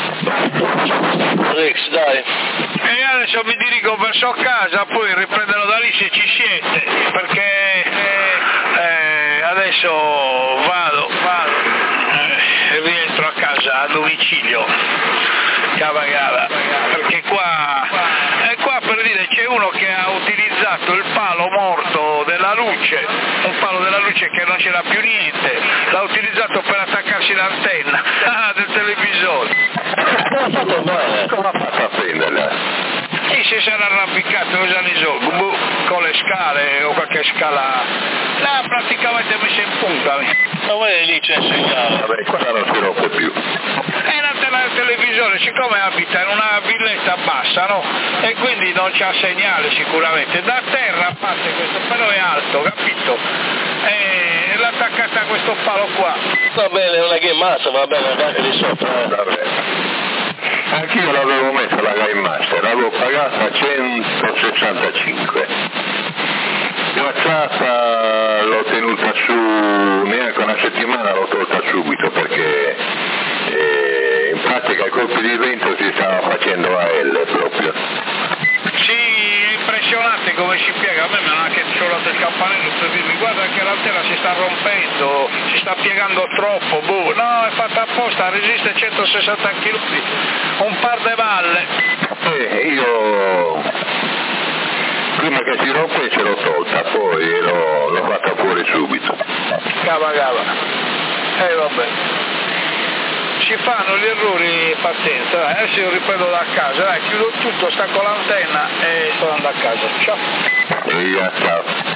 Rex, dai. E adesso mi dirigo verso casa, poi riprenderò da lì se ci siete, perché eh, adesso vado, vado eh, e rientro a casa a domicilio. Cava cava, perché qua, è qua per dire c'è uno che ha utilizzato il palo morto della luce, un palo della luce che non c'era più niente, l'ha utilizzato per attaccarsi l'antenna del televisore. Come ha fatto a prenderla? Sì, si sarà arrampicato, cosa ne so, con le scale o qualche scala, l'ha praticamente messa in punta. Ma voi lì c'è il segnale. Vabbè, qua non si rompe più. È l'antenna del televisore, siccome abita in una villetta bassa, no? E quindi non c'ha segnale sicuramente. Da terra, a parte questo, però è alto, capito? E l'ha attaccata a questo palo qua. Va bene, non è che massa, va bene, anche di sopra. Eh. Vabbè. Anch'io l'avevo messa la Game Master, l'avevo pagata centosessantacinque. Guazzata l'ho tenuta su neanche una settimana, l'ho tolta subito perché eh, che ai colpi di vento si stava facendo a L proprio. Sì, è impressionante come si piega, a me mi hanno anche suonato il campanello per dirmi guarda che l'antena si sta rompendo, si sta piegando troppo, boh, no, è fatta apposta, resiste centosessanta chilometri, un par de balle. Eh, io prima che si rompe ce l'ho tolta, poi l'ho, l'ho fatta fuori subito. Cava cava, eh vabbè. Si fanno gli errori, pazienza, dai, adesso io riprendo da casa, dai, chiudo tutto, stacco l'antenna e sto andando a casa, ciao. E ya, ciao.